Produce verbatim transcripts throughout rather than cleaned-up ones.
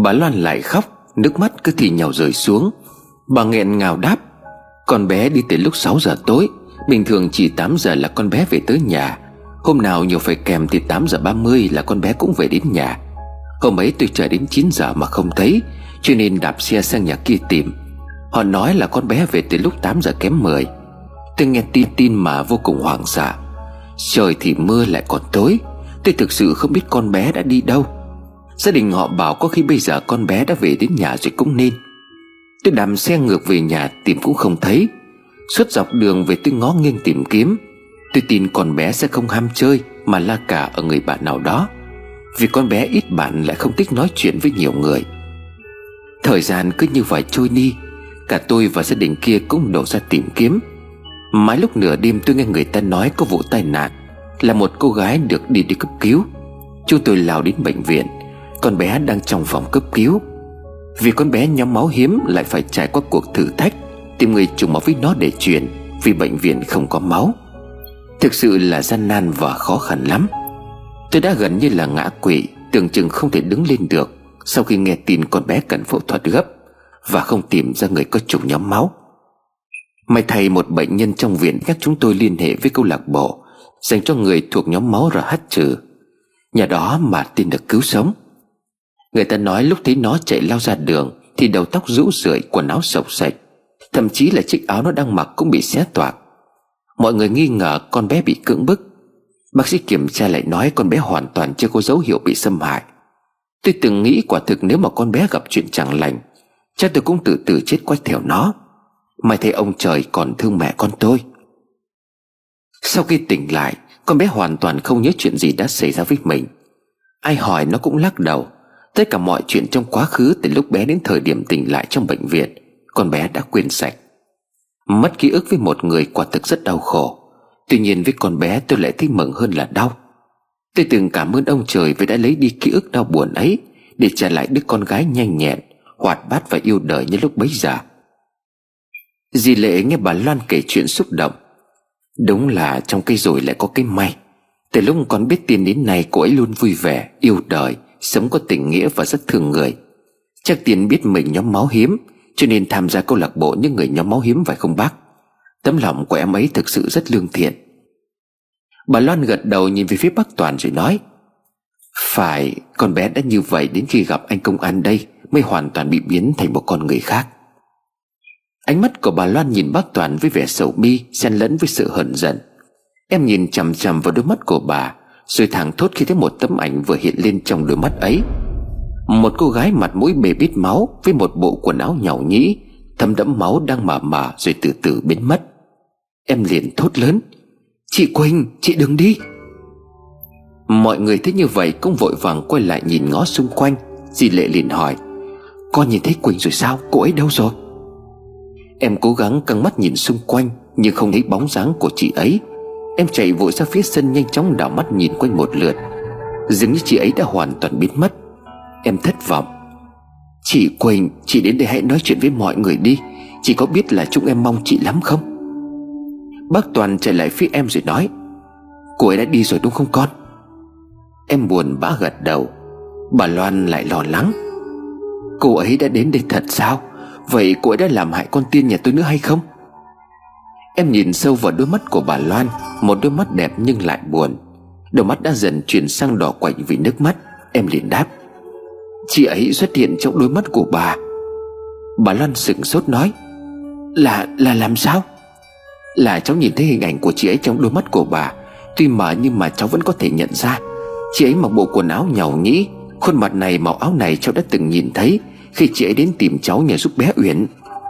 Bà Loan lại khóc, nước mắt cứ thì nhào rơi xuống. Bà nghẹn ngào đáp: Con bé đi từ lúc sáu giờ tối. Bình thường chỉ tám giờ là con bé về tới nhà. Hôm nào nhiều phải kèm thì tám giờ ba mươi là con bé cũng về đến nhà. Hôm ấy tôi chờ đến chín giờ mà không thấy, cho nên đạp xe sang nhà kia tìm. Họ nói là con bé về từ lúc tám giờ kém mười. Tôi nghe tin tin mà vô cùng hoảng sợ. Trời thì mưa lại còn tối. Tôi thực sự không biết con bé đã đi đâu. Gia đình họ bảo có khi bây giờ con bé đã về đến nhà rồi cũng nên. Tôi đạp xe ngược về nhà tìm cũng không thấy. Suốt dọc đường về tôi ngó nghiêng tìm kiếm. Tôi tin con bé sẽ không ham chơi mà la cả ở người bạn nào đó, vì con bé ít bạn lại không thích nói chuyện với nhiều người. Thời gian cứ như vậy trôi đi. Cả tôi và gia đình kia cũng đổ ra tìm kiếm. Mãi lúc nửa đêm tôi nghe người ta nói có vụ tai nạn, là một cô gái được đi đi cấp cứu. Chúng tôi lao đến bệnh viện. Con bé đang trong phòng cấp cứu. Vì con bé nhóm máu hiếm lại phải trải qua cuộc thử thách tìm người trùng máu với nó để truyền, vì bệnh viện không có máu. Thực sự là gian nan và khó khăn lắm. Tôi đã gần như là ngã quỵ, tưởng chừng không thể đứng lên được sau khi nghe tin con bé cần phẫu thuật gấp và không tìm ra người có trùng nhóm máu. May thay một bệnh nhân trong viện nhắc chúng tôi liên hệ với câu lạc bộ dành cho người thuộc nhóm máu rờ hát trừ. Nhà đó mà tin được cứu sống. Người ta nói lúc thấy nó chạy lao ra đường thì đầu tóc rũ rượi, quần áo xộc xệch, thậm chí là chiếc áo nó đang mặc cũng bị xé toạc. Mọi người nghi ngờ con bé bị cưỡng bức. Bác sĩ kiểm tra lại nói con bé hoàn toàn chưa có dấu hiệu bị xâm hại. Tôi từng nghĩ quả thực nếu mà con bé gặp chuyện chẳng lành, chắc tôi cũng tự tử chết quách theo nó. May thấy ông trời còn thương mẹ con tôi. Sau khi tỉnh lại, con bé hoàn toàn không nhớ chuyện gì đã xảy ra với mình. Ai hỏi nó cũng lắc đầu. Tất cả mọi chuyện trong quá khứ từ lúc bé đến thời điểm tỉnh lại trong bệnh viện, con bé đã quên sạch. Mất ký ức với một người quả thực rất đau khổ. Tuy nhiên với con bé tôi lại thấy mừng hơn là đau. Tôi từng cảm ơn ông trời vì đã lấy đi ký ức đau buồn ấy để trả lại đứa con gái nhanh nhẹn, hoạt bát và yêu đời như lúc bấy giờ. Dì Lệ nghe bà Loan kể chuyện xúc động. Đúng là trong cây rồi lại có cái may. Từ lúc con biết tin đến nay, cô ấy luôn vui vẻ, yêu đời, sống có tình nghĩa và rất thương người. Chắc Tiên biết mình nhóm máu hiếm, cho nên tham gia câu lạc bộ những người nhóm máu hiếm, phải không bác? Tấm lòng của em ấy thực sự rất lương thiện. Bà Loan gật đầu nhìn về phía bác Toàn rồi nói: Phải, con bé đã như vậy đến khi gặp anh công an đây mới hoàn toàn bị biến thành một con người khác. Ánh mắt của bà Loan nhìn bác Toàn với vẻ sầu bi xen lẫn với sự hờn giận. Em nhìn chằm chằm vào đôi mắt của bà, rồi thảng thốt khi thấy một tấm ảnh vừa hiện lên trong đôi mắt ấy. Một cô gái mặt mũi bê bết máu với một bộ quần áo nhàu nhĩ thấm đẫm máu đang mờ mờ rồi từ từ biến mất. Em liền thốt lớn: Chị Quỳnh, chị đừng đi. Mọi người thấy như vậy cũng vội vàng quay lại nhìn ngó xung quanh. Dì Lệ liền hỏi: Con nhìn thấy Quỳnh rồi sao? Cô ấy đâu rồi? Em cố gắng căng mắt nhìn xung quanh nhưng không thấy bóng dáng của chị ấy. Em chạy vội ra phía sân, nhanh chóng đảo mắt nhìn quanh một lượt. Dường như chị ấy đã hoàn toàn biến mất. Em thất vọng: Chị Quỳnh, chị đến đây hãy nói chuyện với mọi người đi. Chị có biết là chúng em mong chị lắm không? Bác Toàn chạy lại phía em rồi nói: Cô ấy đã đi rồi đúng không con? Em buồn bã gật đầu. Bà Loan lại lo lắng: Cô ấy đã đến đây thật sao? Vậy cô ấy đã làm hại con Tiên nhà tôi nữa hay không? Em nhìn sâu vào đôi mắt của bà Loan, một đôi mắt đẹp nhưng lại buồn. Đôi mắt đã dần chuyển sang đỏ quạnh vì nước mắt. Em liền đáp: Chị ấy xuất hiện trong đôi mắt của bà. Bà Loan sững sốt nói: Là, là làm sao? Là cháu nhìn thấy hình ảnh của chị ấy trong đôi mắt của bà. Tuy mờ nhưng mà cháu vẫn có thể nhận ra. Chị ấy mặc bộ quần áo nhàu nhĩ. Khuôn mặt này, màu áo này cháu đã từng nhìn thấy khi chị ấy đến tìm cháu nhờ giúp bé Uyển.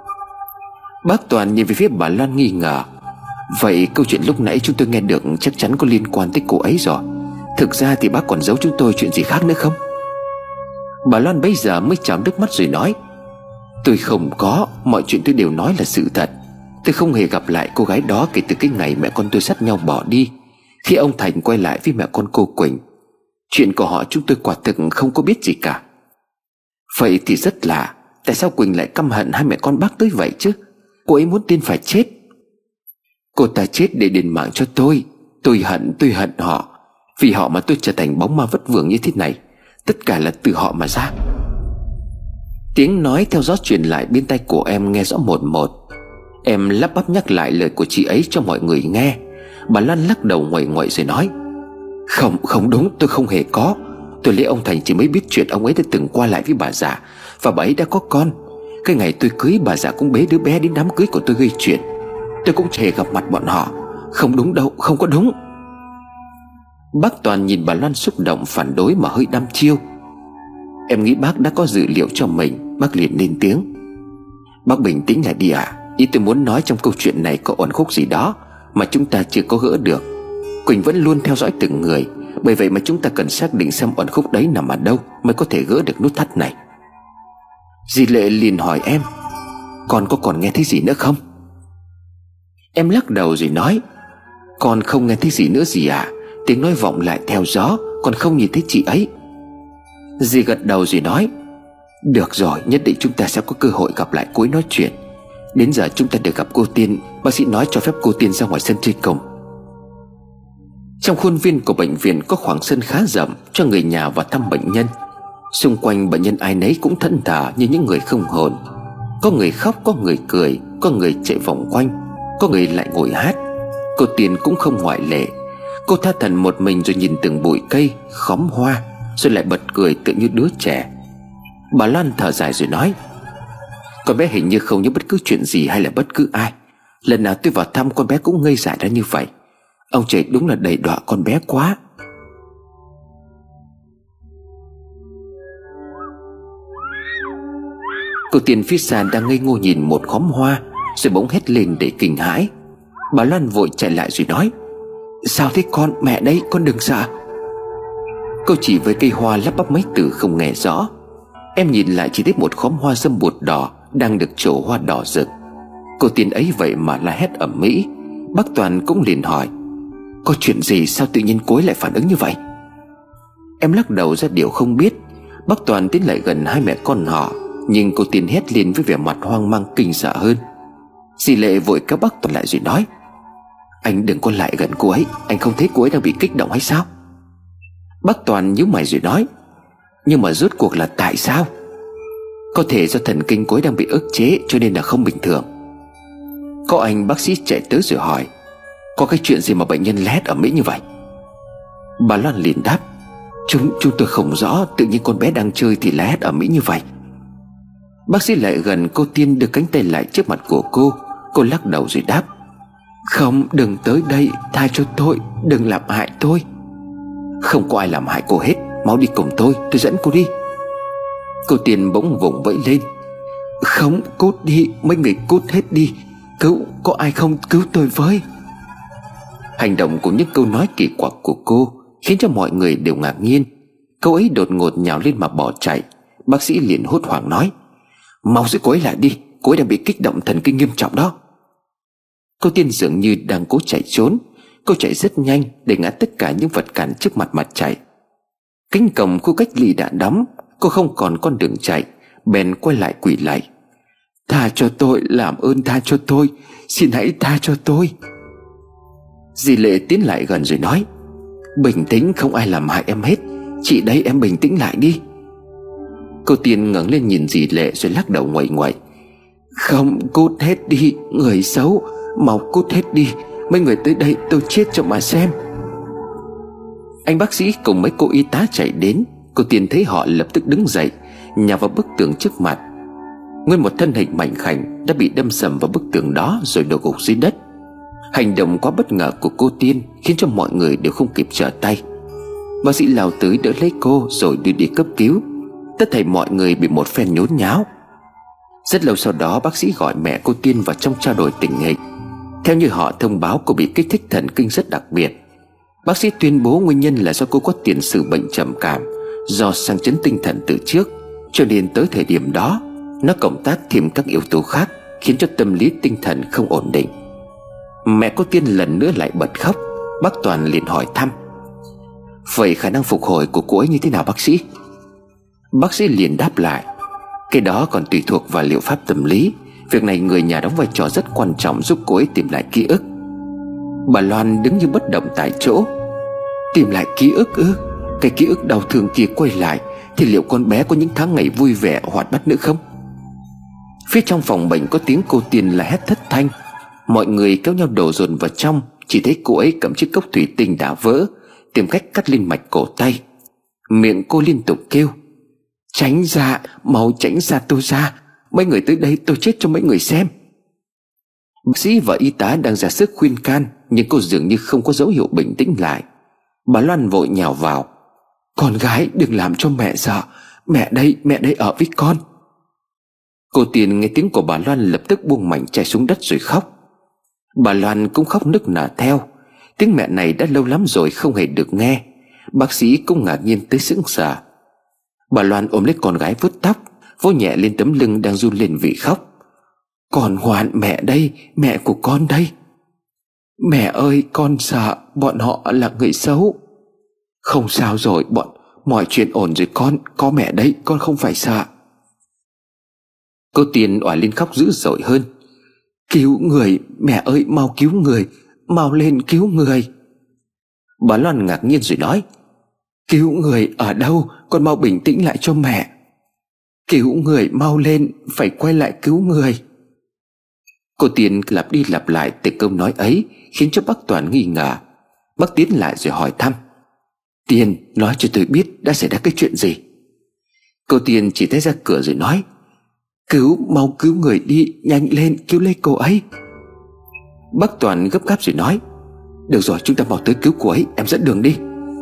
Bác Toàn nhìn về phía bà Loan nghi ngờ: Vậy câu chuyện lúc nãy chúng tôi nghe được chắc chắn có liên quan tới cô ấy rồi. Thực ra thì bác còn giấu chúng tôi chuyện gì khác nữa không? Bà Loan bấy giờ mới trào nước mắt rồi nói: Tôi không có, mọi chuyện tôi đều nói là sự thật. Tôi không hề gặp lại cô gái đó kể từ cái ngày mẹ con tôi sát nhau bỏ đi, khi ông Thành quay lại với mẹ con cô Quỳnh. Chuyện của họ chúng tôi quả thực không có biết gì cả. Vậy thì rất lạ, tại sao Quỳnh lại căm hận hai mẹ con bác tới vậy chứ? Cô ấy muốn Tiên phải chết. Cô ta chết để đền mạng cho tôi. Tôi hận, tôi hận họ. Vì họ mà tôi trở thành bóng ma vất vưởng như thế này. Tất cả là từ họ mà ra. Tiếng nói theo gió truyền lại bên tai của em nghe rõ một một. Em lắp bắp nhắc lại lời của chị ấy cho mọi người nghe. Bà Loan lắc đầu nguậy nguậy rồi nói: Không, không đúng, tôi không hề có. Tôi lấy ông Thành chỉ mới biết chuyện ông ấy đã từng qua lại với bà già, và bà ấy đã có con. Cái ngày tôi cưới, bà già cũng bế đứa bé đến đám cưới của tôi gây chuyện. Tôi cũng chề gặp mặt bọn họ. Không đúng đâu, không có đúng. Bác Toàn nhìn bà Loan xúc động phản đối mà hơi đăm chiêu. Em nghĩ bác đã có dự liệu cho mình. Bác liền lên tiếng: Bác bình tĩnh lại đi ạ. Ý tôi muốn nói trong câu chuyện này có uẩn khúc gì đó mà chúng ta chưa có gỡ được. Quỳnh vẫn luôn theo dõi từng người, bởi vậy mà chúng ta cần xác định xem uẩn khúc đấy nằm ở đâu mới có thể gỡ được nút thắt này. Dì Lệ liền hỏi em: Con có còn nghe thấy gì nữa không? Em lắc đầu rồi nói: Con không nghe thấy gì nữa dì ạ. Tiếng nói vọng lại theo gió, con không nhìn thấy chị ấy. Dì gật đầu rồi nói: Được rồi, nhất định chúng ta sẽ có cơ hội gặp lại cô ấy nói chuyện. Đến giờ chúng ta được gặp cô Tiên. Bác sĩ nói cho phép cô Tiên ra ngoài sân chơi cùng. Trong khuôn viên của bệnh viện có khoảng sân khá rộng cho người nhà vào thăm bệnh nhân. Xung quanh bệnh nhân ai nấy cũng thẫn thờ như những người không hồn. Có người khóc, có người cười, có người chạy vòng quanh, có người lại ngồi hát. Cô Tiên cũng không ngoại lệ. Cô tha thẩn một mình rồi nhìn từng bụi cây, khóm hoa, rồi lại bật cười tự như đứa trẻ. Bà Loan thở dài rồi nói: Con bé hình như không nhớ bất cứ chuyện gì hay là bất cứ ai. Lần nào tôi vào thăm con bé cũng ngây dại ra như vậy. Ông trời đúng là đầy đọa con bé quá. Cô Tiên phía xa đang ngây ngô nhìn một khóm hoa, rồi bỗng hét lên để kinh hãi. Bà Loan vội chạy lại rồi nói: Sao thế con? Mẹ đấy, con đừng sợ. Cô chỉ với cây hoa lắp bắp mấy từ không nghe rõ. Em nhìn lại chỉ thấy một khóm hoa dâm bụt đỏ đang được trổ hoa đỏ rực. Cô Tiên ấy vậy mà la hét ầm ĩ. Bác Toàn cũng liền hỏi: Có chuyện gì, sao tự nhiên cô ấy lại phản ứng như vậy? Em lắc đầu ra điều không biết. Bác Toàn tiến lại gần hai mẹ con họ, nhưng cô Tiên hét lên với vẻ mặt hoang mang kinh sợ hơn. Dì Lệ vội kéo bác Toàn lại rồi nói: Anh đừng có lại gần cô ấy. Anh không thấy cô ấy đang bị kích động hay sao? Bác Toàn nhíu mày rồi nói: Nhưng mà rốt cuộc là tại sao? Có thể do thần kinh cô ấy đang bị ức chế, cho nên là không bình thường. Có anh bác sĩ chạy tới rồi hỏi: Có cái chuyện gì mà bệnh nhân la hét ầm ĩ như vậy? Bà Loan liền đáp: Chúng chúng tôi không rõ, tự nhiên con bé đang chơi thì la hét ầm ĩ như vậy. Bác sĩ lại gần cô Tiên, đưa cánh tay lại trước mặt của cô. Cô lắc đầu rồi đáp: Không, đừng tới đây, tha cho tôi, đừng làm hại tôi. Không có ai làm hại cô hết. Mau đi cùng tôi, tôi dẫn cô đi. Cô Tiên bỗng vùng vẫy lên: Không, cút đi, mấy người cút hết đi. Cứu, có ai không cứu tôi với? Hành động của những câu nói kỳ quặc của cô khiến cho mọi người đều ngạc nhiên. Cô ấy đột ngột nhào lên mà bỏ chạy. Bác sĩ liền hốt hoảng nói: Mau giữ cô ấy lại đi, cô ấy đang bị kích động thần kinh nghiêm trọng đó. Cô Tiên dường như đang cố chạy trốn. Cô chạy rất nhanh để ngã tất cả những vật cản trước mặt mà chạy. Cánh cổng khu cách ly đã đóng. Cô không còn con đường chạy, bèn quay lại quỳ lại: Tha cho tôi, làm ơn tha cho tôi, xin hãy tha cho tôi. Dì Lệ tiến lại gần rồi nói: Bình tĩnh, không ai làm hại em hết. Chị đây, em bình tĩnh lại đi. Cô Tiên ngẩng lên nhìn dì Lệ rồi lắc đầu nguậy nguậy: Không, cút hết đi, người xấu, mau cút hết đi. Mấy người tới đây tôi chết cho mà xem. Anh bác sĩ cùng mấy cô y tá chạy đến. Cô Tiên thấy họ lập tức đứng dậy, nhào vào bức tường trước mặt. Nguyên một thân hình mảnh khảnh đã bị đâm sầm vào bức tường đó rồi đổ gục dưới đất. Hành động quá bất ngờ của cô Tiên khiến cho mọi người đều không kịp trở tay. Bác sĩ lao tới đỡ lấy cô rồi đưa đi cấp cứu. Tất thảy mọi người bị một phen nhốn nháo. Rất lâu sau đó bác sĩ gọi mẹ cô Tiên vào trong trao đổi tình hình. Theo như họ thông báo, cô bị kích thích thần kinh rất đặc biệt. Bác sĩ tuyên bố nguyên nhân là do cô có tiền sử bệnh trầm cảm do sang chấn tinh thần từ trước, cho nên tới thời điểm đó nó cộng tác thêm các yếu tố khác khiến cho tâm lý tinh thần không ổn định. Mẹ cô Tiên lần nữa lại bật khóc. Bác Toàn liền hỏi thăm: Vậy khả năng phục hồi của cô ấy như thế nào bác sĩ? Bác sĩ liền đáp lại: Cái đó còn tùy thuộc vào liệu pháp tâm lý. Việc này người nhà đóng vai trò rất quan trọng giúp cô ấy tìm lại ký ức. Bà Loan đứng như bất động tại chỗ. Tìm lại ký ức ư? Cái ký ức đau thương kia quay lại thì liệu con bé có những tháng ngày vui vẻ hoạt bát nữa không? Phía trong phòng bệnh có tiếng cô Tiên la hét thất thanh. Mọi người kéo nhau đổ dồn vào trong. Chỉ thấy cô ấy cầm chiếc cốc thủy tinh đã vỡ, tìm cách cắt lên mạch cổ tay. Miệng cô liên tục kêu: "Tránh ra, mau tránh ra tôi ra. Mấy người tới đây tôi chết cho mấy người xem." Bác sĩ và y tá đang ra sức khuyên can, nhưng cô dường như không có dấu hiệu bình tĩnh lại. Bà Loan vội nhào vào: "Con gái đừng làm cho mẹ sợ. Mẹ đây, mẹ đây ở với con." Cô Tiên nghe tiếng của bà Loan lập tức buông mảnh chai xuống đất rồi khóc. Bà Loan cũng khóc nức nở theo. Tiếng mẹ này đã lâu lắm rồi không hề được nghe. Bác sĩ cũng ngạc nhiên tới sững sờ. Bà Loan ôm lấy con gái vuốt tóc, vỗ nhẹ lên tấm lưng đang run lên vì khóc. "Con ngoan, mẹ đây, mẹ của con đây." "Mẹ ơi, con sợ bọn họ là người xấu." "Không sao rồi, bọn mọi chuyện ổn rồi con. Có mẹ đây, con không phải sợ." Cô Tiên òa lên khóc dữ dội hơn: "Cứu người, mẹ ơi, mau cứu người, mau lên cứu người." Bà Loan ngạc nhiên rồi nói: "Cứu người ở đâu? Con mau bình tĩnh lại cho mẹ." "Cứu người, mau lên, phải quay lại cứu người." Cô Tiên lặp đi lặp lại từ câu nói ấy, khiến cho bác Toàn nghi ngờ. Bác tiến lại rồi hỏi thăm: "Tiên, nói cho tôi biết đã xảy ra cái chuyện gì." Cô Tiên chỉ tay ra cửa rồi nói: "Cứu, mau cứu người đi, nhanh lên, cứu lấy cô ấy." Bác Toàn gấp gáp rồi nói: "Được rồi, chúng ta mau tới cứu cô ấy, em dẫn đường đi."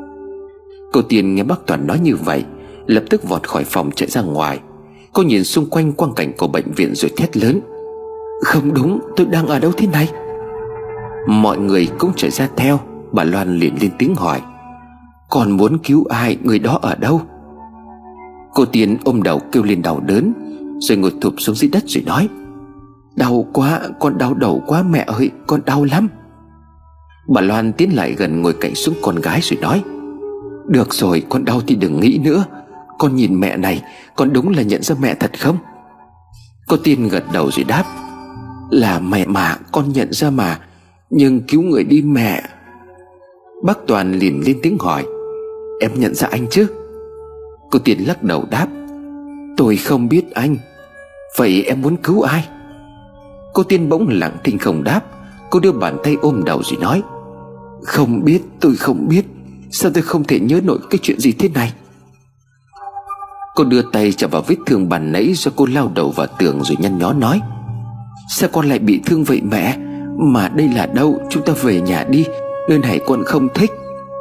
Cô Tiên nghe bác Toàn nói như vậy, lập tức vọt khỏi phòng chạy ra ngoài. Cô nhìn xung quanh quang cảnh của bệnh viện rồi thét lớn: "Không đúng, tôi đang ở đâu thế này?" Mọi người cũng chạy ra theo. Bà Loan liền lên tiếng hỏi: "Con muốn cứu ai? Người đó ở đâu?" Cô Tiên ôm đầu kêu lên đau đớn, rồi ngồi thụp xuống dưới đất rồi nói: "Đau quá, con đau đầu quá mẹ ơi, con đau lắm." Bà Loan tiến lại gần ngồi cạnh xuống con gái rồi nói: "Được rồi, con đau thì đừng nghĩ nữa. Con nhìn mẹ này, con đúng là nhận ra mẹ thật không?" Cô Tiên gật đầu rồi đáp: "Là mẹ mà, con nhận ra mà. Nhưng cứu người đi mẹ." Bác Toàn liền lên tiếng hỏi: "Em nhận ra anh chứ?" Cô Tiên lắc đầu đáp: "Tôi không biết anh." "Vậy em muốn cứu ai?" Cô Tiên bỗng lặng thinh không đáp. Cô đưa bàn tay ôm đầu rồi nói: "Không biết, tôi không biết. Sao tôi không thể nhớ nổi cái chuyện gì thế này?" Cô đưa tay chạm vào vết thương bàn nãy do cô lao đầu vào tường rồi nhăn nhó nói: "Sao con lại bị thương vậy mẹ? Mà đây là đâu? Chúng ta về nhà đi, nơi này con không thích."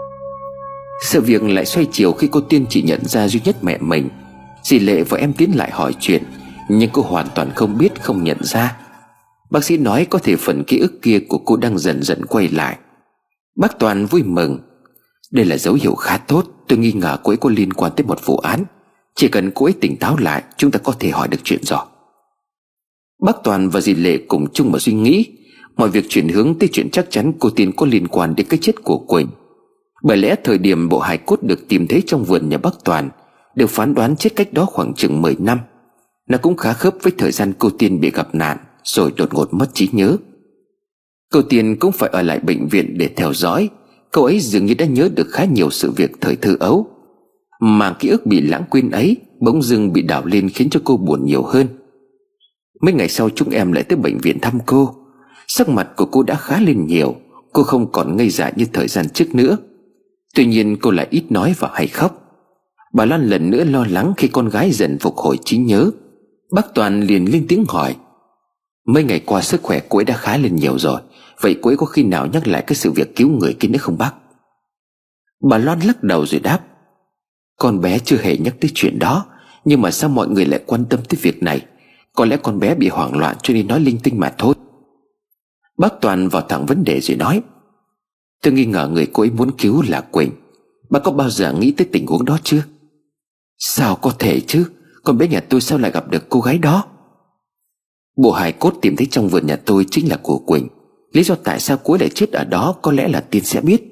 Sự việc lại xoay chiều khi cô Tiên chỉ nhận ra duy nhất mẹ mình. Dì Lệ và em tiến lại hỏi chuyện, nhưng cô hoàn toàn không biết, không nhận ra. Bác sĩ nói có thể phần ký ức kia của cô đang dần dần quay lại. Bác Toàn vui mừng: "Đây là dấu hiệu khá tốt. Tôi nghi ngờ cô ấy có liên quan tới một vụ án. Chỉ cần cô ấy tỉnh táo lại, chúng ta có thể hỏi được chuyện rõ." Bác Toàn và dì Lệ cùng chung một suy nghĩ. Mọi việc chuyển hướng tới chuyện chắc chắn cô Tiên có liên quan đến cái chết của Quỳnh. Bởi lẽ thời điểm bộ hài cốt được tìm thấy trong vườn nhà bác Toàn được phán đoán chết cách đó khoảng chừng mười năm. Nó cũng khá khớp với thời gian cô Tiên bị gặp nạn rồi đột ngột mất trí nhớ. Cô Tiên cũng phải ở lại bệnh viện để theo dõi. Cậu ấy dường như đã nhớ được khá nhiều sự việc thời thơ ấu. Mà ký ức bị lãng quên ấy bỗng dưng bị đảo lên, khiến cho cô buồn nhiều hơn. Mấy ngày sau chúng em lại tới bệnh viện thăm cô. Sắc mặt của cô đã khá lên nhiều. Cô không còn ngây dại như thời gian trước nữa. Tuy nhiên cô lại ít nói và hay khóc. Bà Loan lần nữa lo lắng khi con gái dần phục hồi trí nhớ. Bác Toàn liền lên tiếng hỏi: "Mấy ngày qua sức khỏe cô ấy đã khá lên nhiều rồi. Vậy cô ấy có khi nào nhắc lại cái sự việc cứu người kia nữa không bác?" Bà Loan lắc đầu rồi đáp: "Con bé chưa hề nhắc tới chuyện đó. Nhưng mà sao mọi người lại quan tâm tới việc này? Có lẽ con bé bị hoảng loạn cho nên nói linh tinh mà thôi." Bác Toàn vào thẳng vấn đề rồi nói: "Tôi nghi ngờ người cô ấy muốn cứu là Quỳnh. Bác có bao giờ nghĩ tới tình huống đó chưa?" "Sao có thể chứ? Con bé nhà tôi sao lại gặp được cô gái đó?" "Bộ hài cốt tìm thấy trong vườn nhà tôi chính là của Quỳnh. Lý do tại sao cô ấy lại chết ở đó có lẽ là Tiên sẽ biết."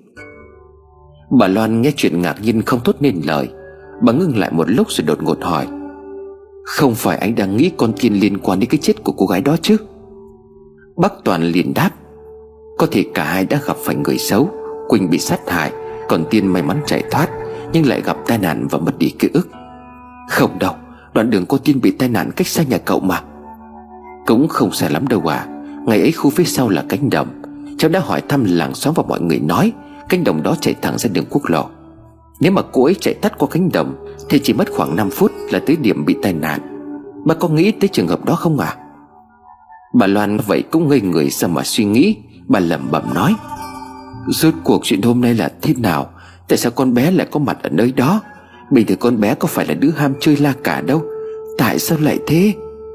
Bà Loan nghe chuyện ngạc nhiên không thốt nên lời. Bà ngưng lại một lúc rồi đột ngột hỏi: "Không phải anh đang nghĩ con Tiên liên quan đến cái chết của cô gái đó chứ?" Bác Toàn liền đáp: "Có thể cả hai đã gặp phải người xấu. Quỳnh bị sát hại, còn Tiên may mắn chạy thoát, nhưng lại gặp tai nạn và mất đi ký ức. Không đâu, đoạn đường cô Tiên bị tai nạn cách xa nhà cậu mà. Cũng không xa lắm đâu à. Ngày ấy khu phía sau là cánh đồng. Cháu đã hỏi thăm làng xóm và mọi người nói cánh đồng đó chạy thẳng ra đường quốc lộ. Nếu mà cô ấy chạy tắt qua cánh đồng thì chỉ mất khoảng năm phút là tới điểm bị tai nạn. Bà có nghĩ tới trường hợp đó không à? Bà Loan vậy cũng ngây người sao mà suy nghĩ. Bà lẩm bẩm nói: Rốt cuộc chuyện hôm nay là thế nào? Tại sao con bé lại có mặt ở nơi đó? Bình thường con bé có phải là đứa ham chơi la cả đâu. Tại sao lại thế?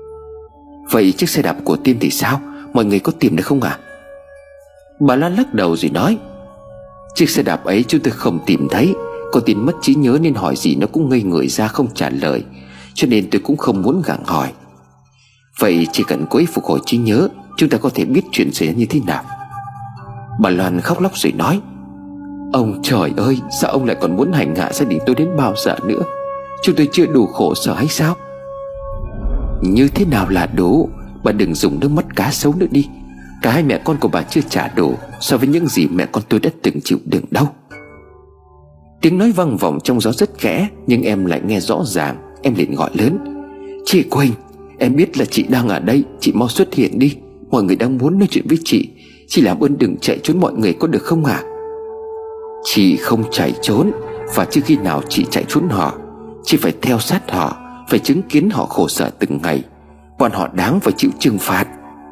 Vậy chiếc xe đạp của Tiên thì sao? Mọi người có tìm được không ạ? Bà Loan lắc đầu rồi nói: Chiếc xe đạp ấy chúng tôi không tìm thấy. Cô Tiên mất trí nhớ nên hỏi gì nó cũng ngây người ra không trả lời, cho nên tôi cũng không muốn gặng hỏi. Vậy chỉ cần cô ấy phục hồi trí nhớ, chúng ta có thể biết chuyện xảy ra như thế nào. Bà Loan khóc lóc rồi nói: Ông trời ơi, sao ông lại còn muốn hành hạ gia đình tôi đến bao giờ nữa? Chúng tôi chưa đủ khổ sở hay sao? Như thế nào là đủ? Bà đừng dùng nước mắt cá sấu nữa đi. Cả hai mẹ con của bà chưa trả đủ so với những gì mẹ con tôi đã từng chịu đựng đâu. Tiếng nói vang vọng trong gió rất khẽ, nhưng em lại nghe rõ ràng. Em liền gọi lớn: Chị Quỳnh, em biết là chị đang ở đây. Chị mau xuất hiện đi. Mọi người đang muốn nói chuyện với chị. Chị làm ơn đừng chạy trốn mọi người có được không ạ? À? Chị không chạy trốn. Và chưa khi nào chị chạy trốn họ. Chị phải theo sát họ, phải chứng kiến họ khổ sở từng ngày. Bọn họ đáng phải chịu trừng phạt.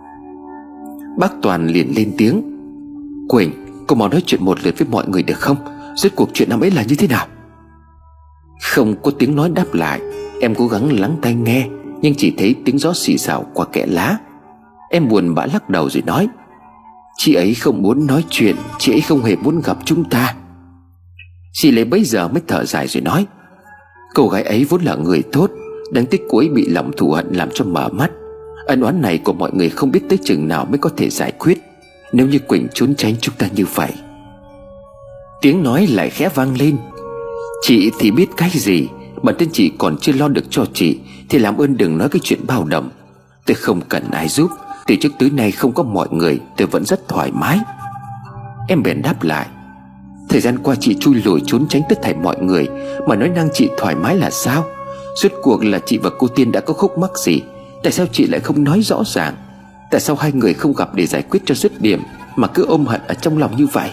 Bác Toàn liền lên tiếng: Quỳnh, cô mau nói chuyện một lượt với mọi người được không? Rốt cuộc chuyện năm ấy là như thế nào? Không có tiếng nói đáp lại. Em cố gắng lắng tai nghe, nhưng chỉ thấy tiếng gió xì xào qua kẽ lá. Em buồn bã lắc đầu rồi nói: Chị ấy không muốn nói chuyện. Chị ấy không hề muốn gặp chúng ta. Chị lấy bấy giờ mới thở dài rồi nói: Cô gái ấy vốn là người tốt, đáng tiếc cô ấy bị lòng thù hận làm cho mở mắt. Ân oán này của mọi người không biết tới chừng nào mới có thể giải quyết nếu như Quỳnh trốn tránh chúng ta như vậy. Tiếng nói lại khẽ vang lên: Chị thì biết cái gì? Bản thân chị còn chưa lo được cho chị thì làm ơn đừng nói cái chuyện bao đồng. Tôi không cần ai giúp. Từ trước tới nay không có mọi người, tôi vẫn rất thoải mái. Em bèn đáp lại: Thời gian qua chị chui lùi trốn tránh tất thảy mọi người, mà nói năng chị thoải mái là sao? Rốt cuộc là chị và cô Tiên đã có khúc mắc gì? Tại sao chị lại không nói rõ ràng? Tại sao hai người không gặp để giải quyết cho dứt điểm, mà cứ ôm hận ở trong lòng như vậy?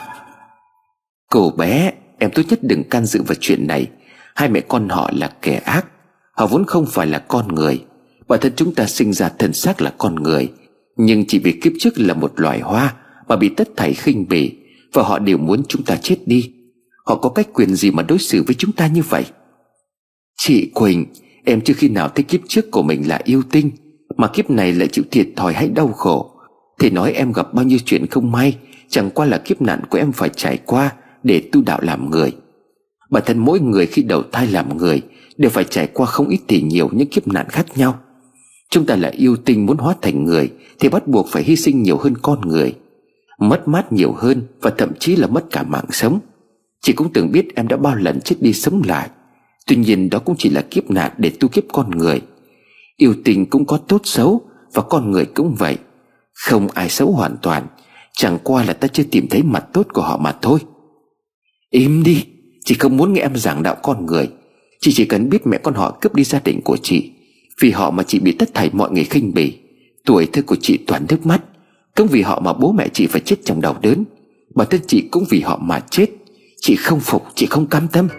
Cô bé, em tốt nhất đừng can dự vào chuyện này. Hai mẹ con họ là kẻ ác. Họ vốn không phải là con người. Bản thân chúng ta sinh ra thân xác là con người, nhưng chỉ vì kiếp trước là một loài hoa mà bị tất thảy khinh bỉ, và họ đều muốn chúng ta chết đi. Họ có cách quyền gì mà đối xử với chúng ta như vậy? Chị Quỳnh, em chưa khi nào thấy kiếp trước của mình là yêu tinh, mà kiếp này lại chịu thiệt thòi hay đau khổ. Thì nói em gặp bao nhiêu chuyện không may, chẳng qua là kiếp nạn của em phải trải qua để tu đạo làm người. Bản thân mỗi người khi đầu thai làm người đều phải trải qua không ít thì nhiều những kiếp nạn khác nhau. Chúng ta là yêu tinh, muốn hóa thành người thì bắt buộc phải hy sinh nhiều hơn con người, mất mát nhiều hơn, và thậm chí là mất cả mạng sống. Chị cũng từng biết em đã bao lần chết đi sống lại. Tuy nhiên đó cũng chỉ là kiếp nạn để tu kiếp con người. Yêu tình cũng có tốt xấu, và con người cũng vậy. Không ai xấu hoàn toàn, chẳng qua là ta chưa tìm thấy mặt tốt của họ mà thôi. Im đi, chị không muốn nghe em giảng đạo con người. Chị chỉ cần biết mẹ con họ cướp đi gia đình của chị, vì họ mà chị bị tất thảy mọi người khinh bỉ. Tuổi thơ của chị toàn nước mắt. Cũng vì họ mà bố mẹ chị phải chết trong đau đớn. Bản thân chị cũng vì họ mà chết. Chị không phục, chị không cam tâm.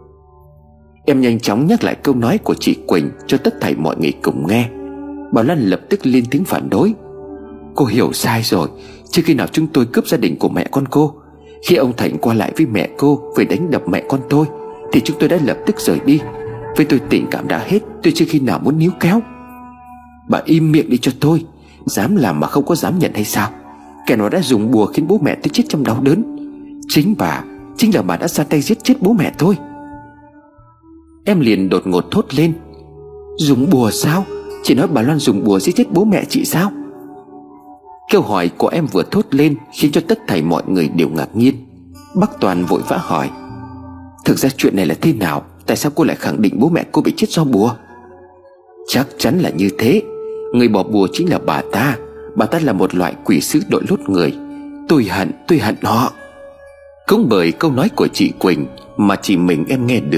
Em nhanh chóng nhắc lại câu nói của chị Quỳnh cho tất thảy mọi người cùng nghe. Bà Lan lập tức lên tiếng phản đối: Cô hiểu sai rồi. Trước khi nào chúng tôi cướp gia đình của mẹ con cô. Khi ông Thành qua lại với mẹ cô về đánh đập mẹ con tôi, thì chúng tôi đã lập tức rời đi. Với tôi tình cảm đã hết, tôi chưa khi nào muốn níu kéo. Bà im miệng đi cho tôi. Dám làm mà không có dám nhận hay sao? Kẻ nó đã dùng bùa khiến bố mẹ tôi chết trong đau đớn. Chính bà, chính là bà đã ra tay giết chết bố mẹ tôi. Em liền đột ngột thốt lên: Dùng bùa sao? Chị nói bà Loan dùng bùa giết chết bố mẹ chị sao? Câu hỏi của em vừa thốt lên khiến cho tất thảy mọi người đều ngạc nhiên. Bác Toàn vội vã hỏi: Thực ra chuyện này là thế nào? Tại sao cô lại khẳng định bố mẹ cô bị chết do bùa? Chắc chắn là như thế. Người bỏ bùa chính là bà ta. Bà ta là một loại quỷ sứ đội lốt người. Tôi hận, tôi hận họ. Cũng bởi câu nói của chị Quỳnh mà chỉ mình em nghe được,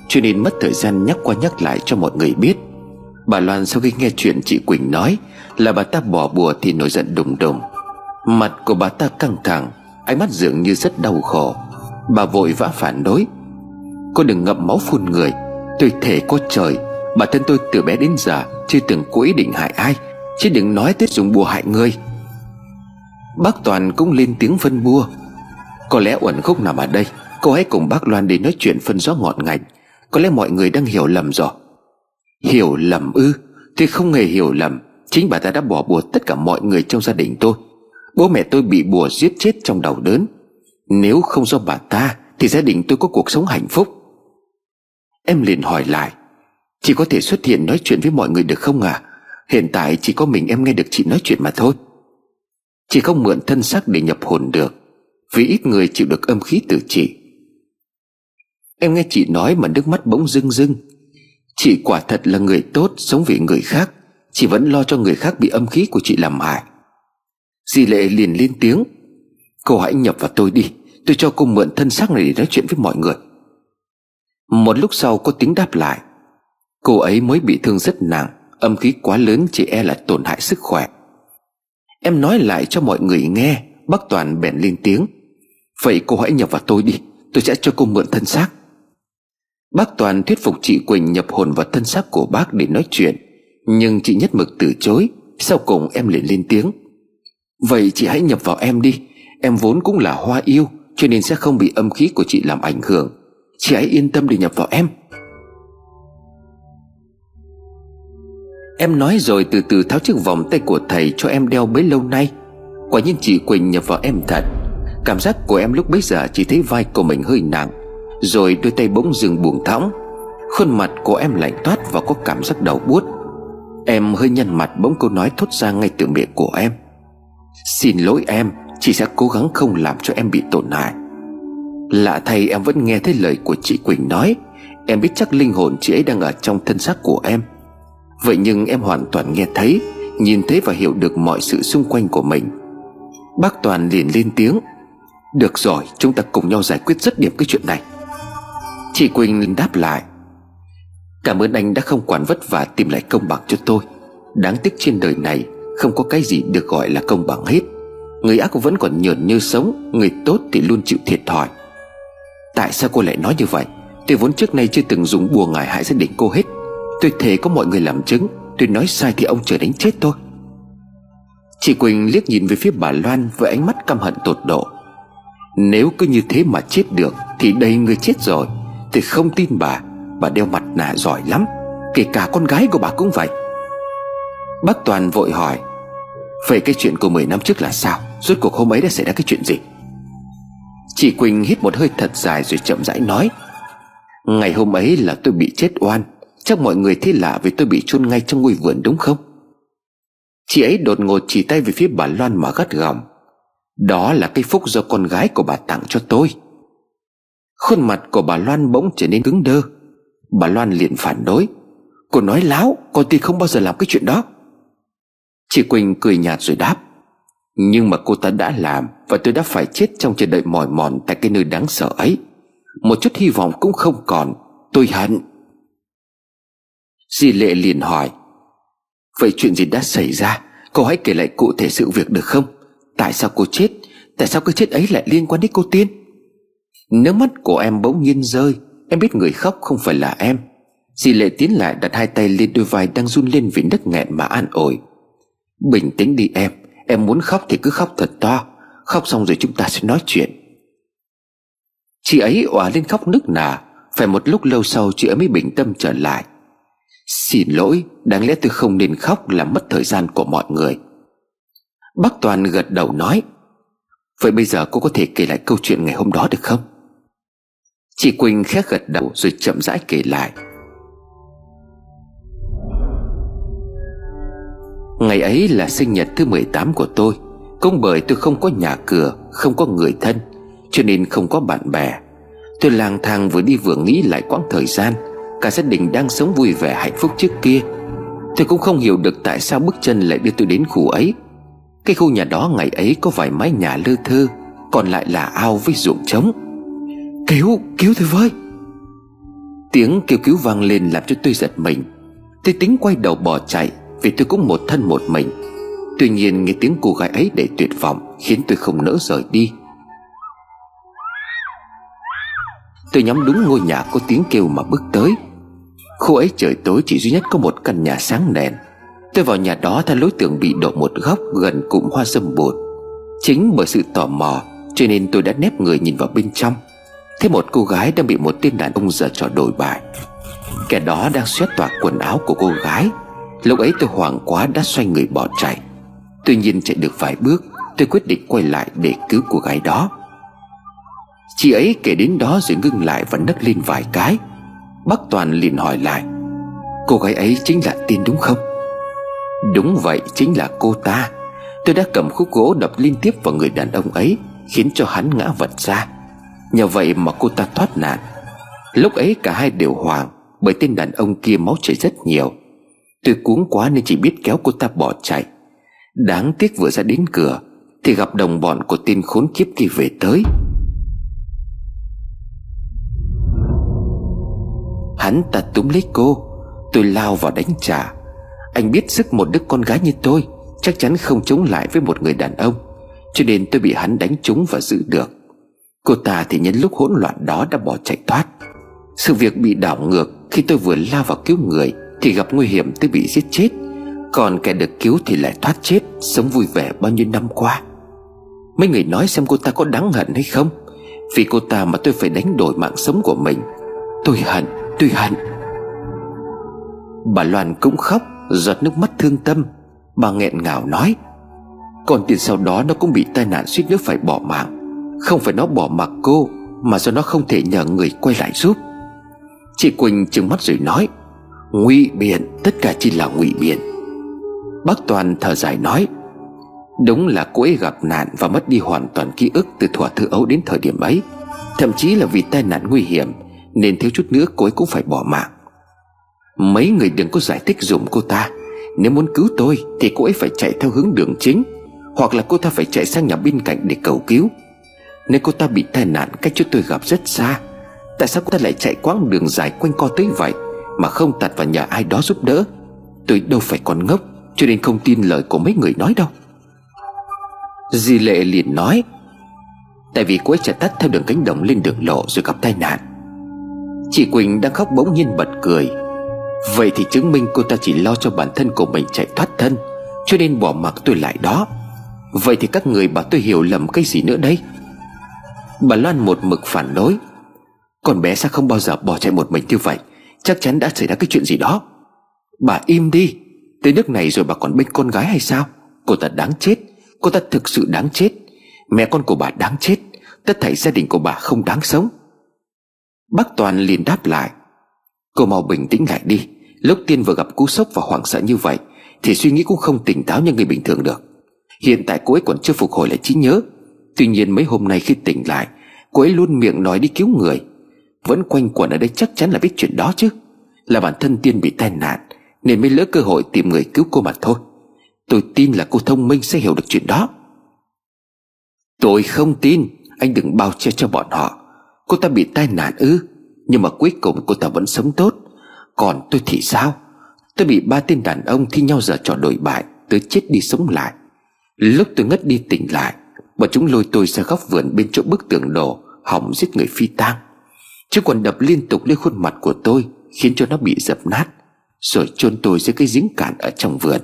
cho nên mất thời gian nhắc qua nhắc lại cho mọi người biết. Bà Loan sau khi nghe chuyện chị Quỳnh nói là bà ta bỏ bùa thì nổi giận đùng đùng. Mặt của bà ta căng thẳng, ánh mắt dường như rất đau khổ. Bà vội vã phản đối: "Cô đừng ngậm máu phun người. Tôi thề có trời, bản thân tôi từ bé đến giờ chưa từng có ý định hại ai, chứ đừng nói tới dùng bùa hại người." Bác Toàn cũng lên tiếng phân bua: "Có lẽ uẩn khúc nằm ở đây. Cô hãy cùng bác Loan đi nói chuyện phân rõ ngọn ngành. Có lẽ mọi người đang hiểu lầm rồi." "Hiểu lầm ư? Tôi không hề hiểu lầm. Chính bà ta đã bỏ bùa tất cả mọi người trong gia đình tôi. Bố mẹ tôi bị bùa giết chết trong đau đớn. Nếu không do bà ta thì gia đình tôi có cuộc sống hạnh phúc." Em liền hỏi lại: "Chị có thể xuất hiện nói chuyện với mọi người được không à? Hiện tại chỉ có mình em nghe được chị nói chuyện mà thôi. Chị không mượn thân xác để nhập hồn được, vì ít người chịu được âm khí từ chị." Em nghe chị nói mà nước mắt bỗng rưng rưng. Chị quả thật là người tốt, sống vì người khác. Chị vẫn lo cho người khác bị âm khí của chị làm hại. Dì Lệ liền lên tiếng: "Cô hãy nhập vào tôi đi. Tôi cho cô mượn thân xác này để nói chuyện với mọi người." Một lúc sau có tiếng đáp lại: "Cô ấy mới bị thương rất nặng, âm khí quá lớn chỉ e là tổn hại sức khỏe." Em nói lại cho mọi người nghe. Bác Toàn bèn lên tiếng: "Vậy cô hãy nhập vào tôi đi, tôi sẽ cho cô mượn thân xác." Bác Toàn thuyết phục chị Quỳnh nhập hồn vào thân xác của bác để nói chuyện, nhưng chị nhất mực từ chối. Sau cùng em liền lên tiếng: "Vậy chị hãy nhập vào em đi. Em vốn cũng là hoa yêu, cho nên sẽ không bị âm khí của chị làm ảnh hưởng. Chị hãy yên tâm để nhập vào em." Em nói rồi từ từ tháo chiếc vòng tay của thầy cho em đeo bấy lâu nay. Quả nhiên chị Quỳnh nhập vào em thật. Cảm giác của em lúc bấy giờ chỉ thấy vai của mình hơi nặng, rồi đôi tay bỗng dừng buông thõng. Khuôn mặt của em lạnh toát và có cảm giác đau buốt. Em hơi nhăn mặt, bỗng câu nói thốt ra ngay từ miệng của em: "Xin lỗi em, chị sẽ cố gắng không làm cho em bị tổn hại." Lạ thay em vẫn nghe thấy lời của chị Quỳnh nói. Em biết chắc linh hồn chị ấy đang ở trong thân xác của em. Vậy nhưng em hoàn toàn nghe thấy, nhìn thấy và hiểu được mọi sự xung quanh của mình. Bác Toàn liền lên tiếng: "Được rồi, chúng ta cùng nhau giải quyết dứt điểm cái chuyện này." Chị Quỳnh đáp lại: "Cảm ơn anh đã không quản vất vả tìm lại công bằng cho tôi. Đáng tiếc trên đời này không có cái gì được gọi là công bằng hết. Người ác vẫn còn nhởn như sống, người tốt thì luôn chịu thiệt thòi." "Tại sao cô lại nói như vậy? Tôi vốn trước nay chưa từng dùng bùa ngải hại gia đình cô hết. Tôi thề có mọi người làm chứng. Tôi nói sai thì ông trời đánh chết tôi." Chị Quỳnh liếc nhìn về phía bà Loan với ánh mắt căm hận tột độ. "Nếu cứ như thế mà chết được thì đầy người chết rồi. Tôi không tin bà. Bà đeo mặt nạ giỏi lắm. Kể cả con gái của bà cũng vậy." Bác Toàn vội hỏi: "Vậy cái chuyện của mười năm trước là sao? Rốt cuộc hôm ấy đã xảy ra cái chuyện gì?" Chị Quỳnh hít một hơi thật dài rồi chậm rãi nói: "Ngày hôm ấy là tôi bị chết oan. Chắc mọi người thấy lạ vì tôi bị chôn ngay trong ngôi vườn đúng không?" Chị ấy đột ngột chỉ tay về phía bà Loan mà gắt gỏng: "Đó là cái phúc do con gái của bà tặng cho tôi." Khuôn mặt của bà Loan bỗng trở nên cứng đơ. Bà Loan liền phản đối: "Cô nói láo, con thì không bao giờ làm cái chuyện đó." Chị Quỳnh cười nhạt rồi đáp: "Nhưng mà cô ta đã làm, và tôi đã phải chết trong chờ đợi mỏi mòn tại cái nơi đáng sợ ấy. Một chút hy vọng cũng không còn. Tôi hận." Dì Lệ liền hỏi: "Vậy chuyện gì đã xảy ra? Cô hãy kể lại cụ thể sự việc được không? Tại sao cô chết? Tại sao cái chết ấy lại liên quan đến cô Tiên?" Nước mắt của em bỗng nhiên rơi. Em biết người khóc không phải là em. Dì Lệ tiến lại đặt hai tay lên đôi vai đang run lên vì nấc nghẹn mà an ủi: "Bình tĩnh đi em. Em muốn khóc thì cứ khóc thật to. Khóc xong rồi chúng ta sẽ nói chuyện." Chị ấy òa lên khóc nức nở. Phải một lúc lâu sau chị ấy mới bình tâm trở lại: "Xin lỗi, đáng lẽ tôi không nên khóc làm mất thời gian của mọi người." Bác Toàn gật đầu nói: "Vậy bây giờ cô có thể kể lại câu chuyện ngày hôm đó được không?" Chị Quỳnh khẽ gật đầu rồi chậm rãi kể lại: "Ngày ấy là sinh nhật thứ mười tám của tôi. Cũng bởi tôi không có nhà cửa, không có người thân, cho nên không có bạn bè. Tôi lang thang vừa đi vừa nghĩ lại quãng thời gian cả gia đình đang sống vui vẻ hạnh phúc trước kia. Tôi cũng không hiểu được tại sao bước chân lại đưa tôi đến khu ấy. Cái khu nhà đó ngày ấy có vài mái nhà lơ thơ, còn lại là ao với ruộng trống. Cứu, cứu tôi với!" Tiếng kêu cứu vang lên làm cho tôi giật mình. Tôi tính quay đầu bỏ chạy, vì tôi cũng một thân một mình. Tuy nhiên nghe tiếng cô gái ấy đầy tuyệt vọng khiến tôi không nỡ rời đi. Tôi nhắm đúng ngôi nhà có tiếng kêu mà bước tới. Khu ấy trời tối chỉ duy nhất có một căn nhà sáng đèn. Tôi vào nhà đó theo lối tường bị đổ một góc gần cụm hoa sâm bụt. Chính bởi sự tò mò cho nên tôi đã nép người nhìn vào bên trong. Thấy một cô gái đang bị một tên đàn ông giở trò đổi bại. Kẻ đó đang xé toạc quần áo của cô gái. Lúc ấy tôi hoảng quá đã xoay người bỏ chạy. Tuy nhiên chạy được vài bước, tôi quyết định quay lại để cứu cô gái đó. Chị ấy kể đến đó rồi ngưng lại và nấc lên vài cái. Bác Toàn liền hỏi lại: cô gái ấy chính là Tin đúng không? Đúng vậy, chính là cô ta. Tôi đã cầm khúc gỗ đập liên tiếp vào người đàn ông ấy, khiến cho hắn ngã vật ra. Nhờ vậy mà cô ta thoát nạn. Lúc ấy cả hai đều hoảng, bởi tên đàn ông kia máu chảy rất nhiều. Tôi cuống quá nên chỉ biết kéo cô ta bỏ chạy. Đáng tiếc vừa ra đến cửa thì gặp đồng bọn của tên khốn kiếp kia về tới. Hắn ta túm lấy cô. Tôi lao vào đánh trả. Anh biết sức một đứa con gái như tôi chắc chắn không chống lại với một người đàn ông, cho nên tôi bị hắn đánh trúng và giữ được. Cô ta thì nhân lúc hỗn loạn đó đã bỏ chạy thoát. Sự việc bị đảo ngược khi tôi vừa lao vào cứu người thì gặp nguy hiểm tới bị giết chết. Còn kẻ được cứu thì lại thoát chết, sống vui vẻ bao nhiêu năm qua. Mấy người nói xem cô ta có đáng hận hay không? Vì cô ta mà tôi phải đánh đổi mạng sống của mình. Tôi hận, tôi hận. Bà Loan cũng khóc, giọt nước mắt thương tâm. Bà nghẹn ngào nói: con Tiền sau đó nó cũng bị tai nạn suýt nữa phải bỏ mạng. Không phải nó bỏ mặc cô, mà do nó không thể nhờ người quay lại giúp. Chị Quỳnh trừng mắt rồi nói: ngụy biện, tất cả chỉ là ngụy biện. Bác Toàn thở dài nói: đúng là cô ấy gặp nạn và mất đi hoàn toàn ký ức từ thuở thơ ấu đến thời điểm ấy. Thậm chí là vì tai nạn nguy hiểm nên thiếu chút nữa cô ấy cũng phải bỏ mạng. Mấy người đừng có giải thích dùm cô ta. Nếu muốn cứu tôi thì cô ấy phải chạy theo hướng đường chính, hoặc là cô ta phải chạy sang nhà bên cạnh để cầu cứu. Nếu cô ta bị tai nạn cách chỗ tôi gặp rất xa, tại sao cô ta lại chạy quãng đường dài quanh co tới vậy mà không tạt vào nhà ai đó giúp đỡ? Tôi đâu phải con ngốc, cho nên không tin lời của mấy người nói đâu. Dì Lệ liền nói: tại vì cô ấy chạy tắt theo đường cánh đồng lên đường lộ rồi gặp tai nạn. Chị Quỳnh đang khóc bỗng nhiên bật cười: vậy thì chứng minh cô ta chỉ lo cho bản thân của mình chạy thoát thân, cho nên bỏ mặc tôi lại đó. Vậy thì các người bảo tôi hiểu lầm cái gì nữa đây? Bà Loan một mực phản đối: con bé sao không bao giờ bỏ chạy một mình như vậy? Chắc chắn đã xảy ra cái chuyện gì đó. Bà im đi. Tới nước này rồi bà còn bênh con gái hay sao? Cô ta đáng chết. Cô ta thực sự đáng chết. Mẹ con của bà đáng chết. Tất thảy gia đình của bà không đáng sống. Bác Toàn liền đáp lại: cô mau bình tĩnh lại đi. Lúc Tiên vừa gặp cú sốc và hoảng sợ như vậy thì suy nghĩ cũng không tỉnh táo như người bình thường được. Hiện tại cô ấy còn chưa phục hồi lại trí nhớ. Tuy nhiên mấy hôm nay khi tỉnh lại, cô ấy luôn miệng nói đi cứu người. Vẫn quanh quẩn ở đây chắc chắn là biết chuyện đó chứ. Là bản thân Tiên bị tai nạn nên mới lỡ cơ hội tìm người cứu cô mà thôi. Tôi tin là cô thông minh sẽ hiểu được chuyện đó. Tôi không tin. Anh đừng bao che cho bọn họ. Cô ta bị tai nạn ư? Nhưng mà cuối cùng cô ta vẫn sống tốt. Còn tôi thì sao? Tôi bị ba tên đàn ông thi nhau giở trò đổi bại, tới chết đi sống lại. Lúc tôi ngất đi tỉnh lại, bọn chúng lôi tôi ra góc vườn bên chỗ bức tường đổ, hỏng giết người phi tang. Chứ còn đập liên tục lên khuôn mặt của tôi, khiến cho nó bị dập nát, rồi chôn tôi dưới cái giếng cạn ở trong vườn.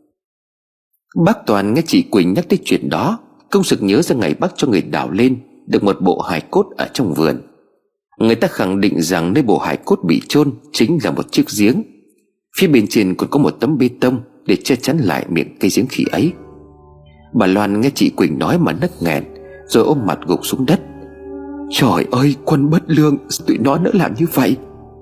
Bác Toàn nghe chị Quỳnh nhắc tới chuyện đó, công sực nhớ ra ngày bác cho người đào lên được một bộ hài cốt ở trong vườn. Người ta khẳng định rằng nơi bộ hài cốt bị chôn chính là một chiếc giếng. Phía bên trên còn có một tấm bê tông để che chắn lại miệng cây giếng khỉ ấy. Bà Loan nghe chị Quỳnh nói mà nấc nghẹn, rồi ôm mặt gục xuống đất. Trời ơi, Quân bất lương, tụi nó nỡ làm như vậy.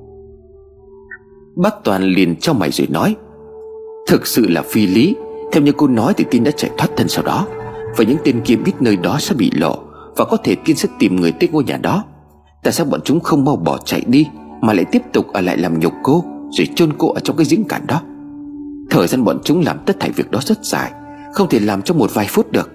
Bác Toàn liền cho mày rồi nói: thực sự là phi lý. Theo như cô nói thì Tin đã chạy thoát thân sau đó, và những tên kia biết nơi đó sẽ bị lộ, và có thể Tin sẽ tìm người tới ngôi nhà đó. Tại sao bọn chúng không mau bỏ chạy đi mà lại tiếp tục ở lại làm nhục cô, rồi chôn cô ở trong cái giếng cạn đó? Thời gian bọn chúng làm tất thảy việc đó rất dài, không thể làm trong một vài phút được.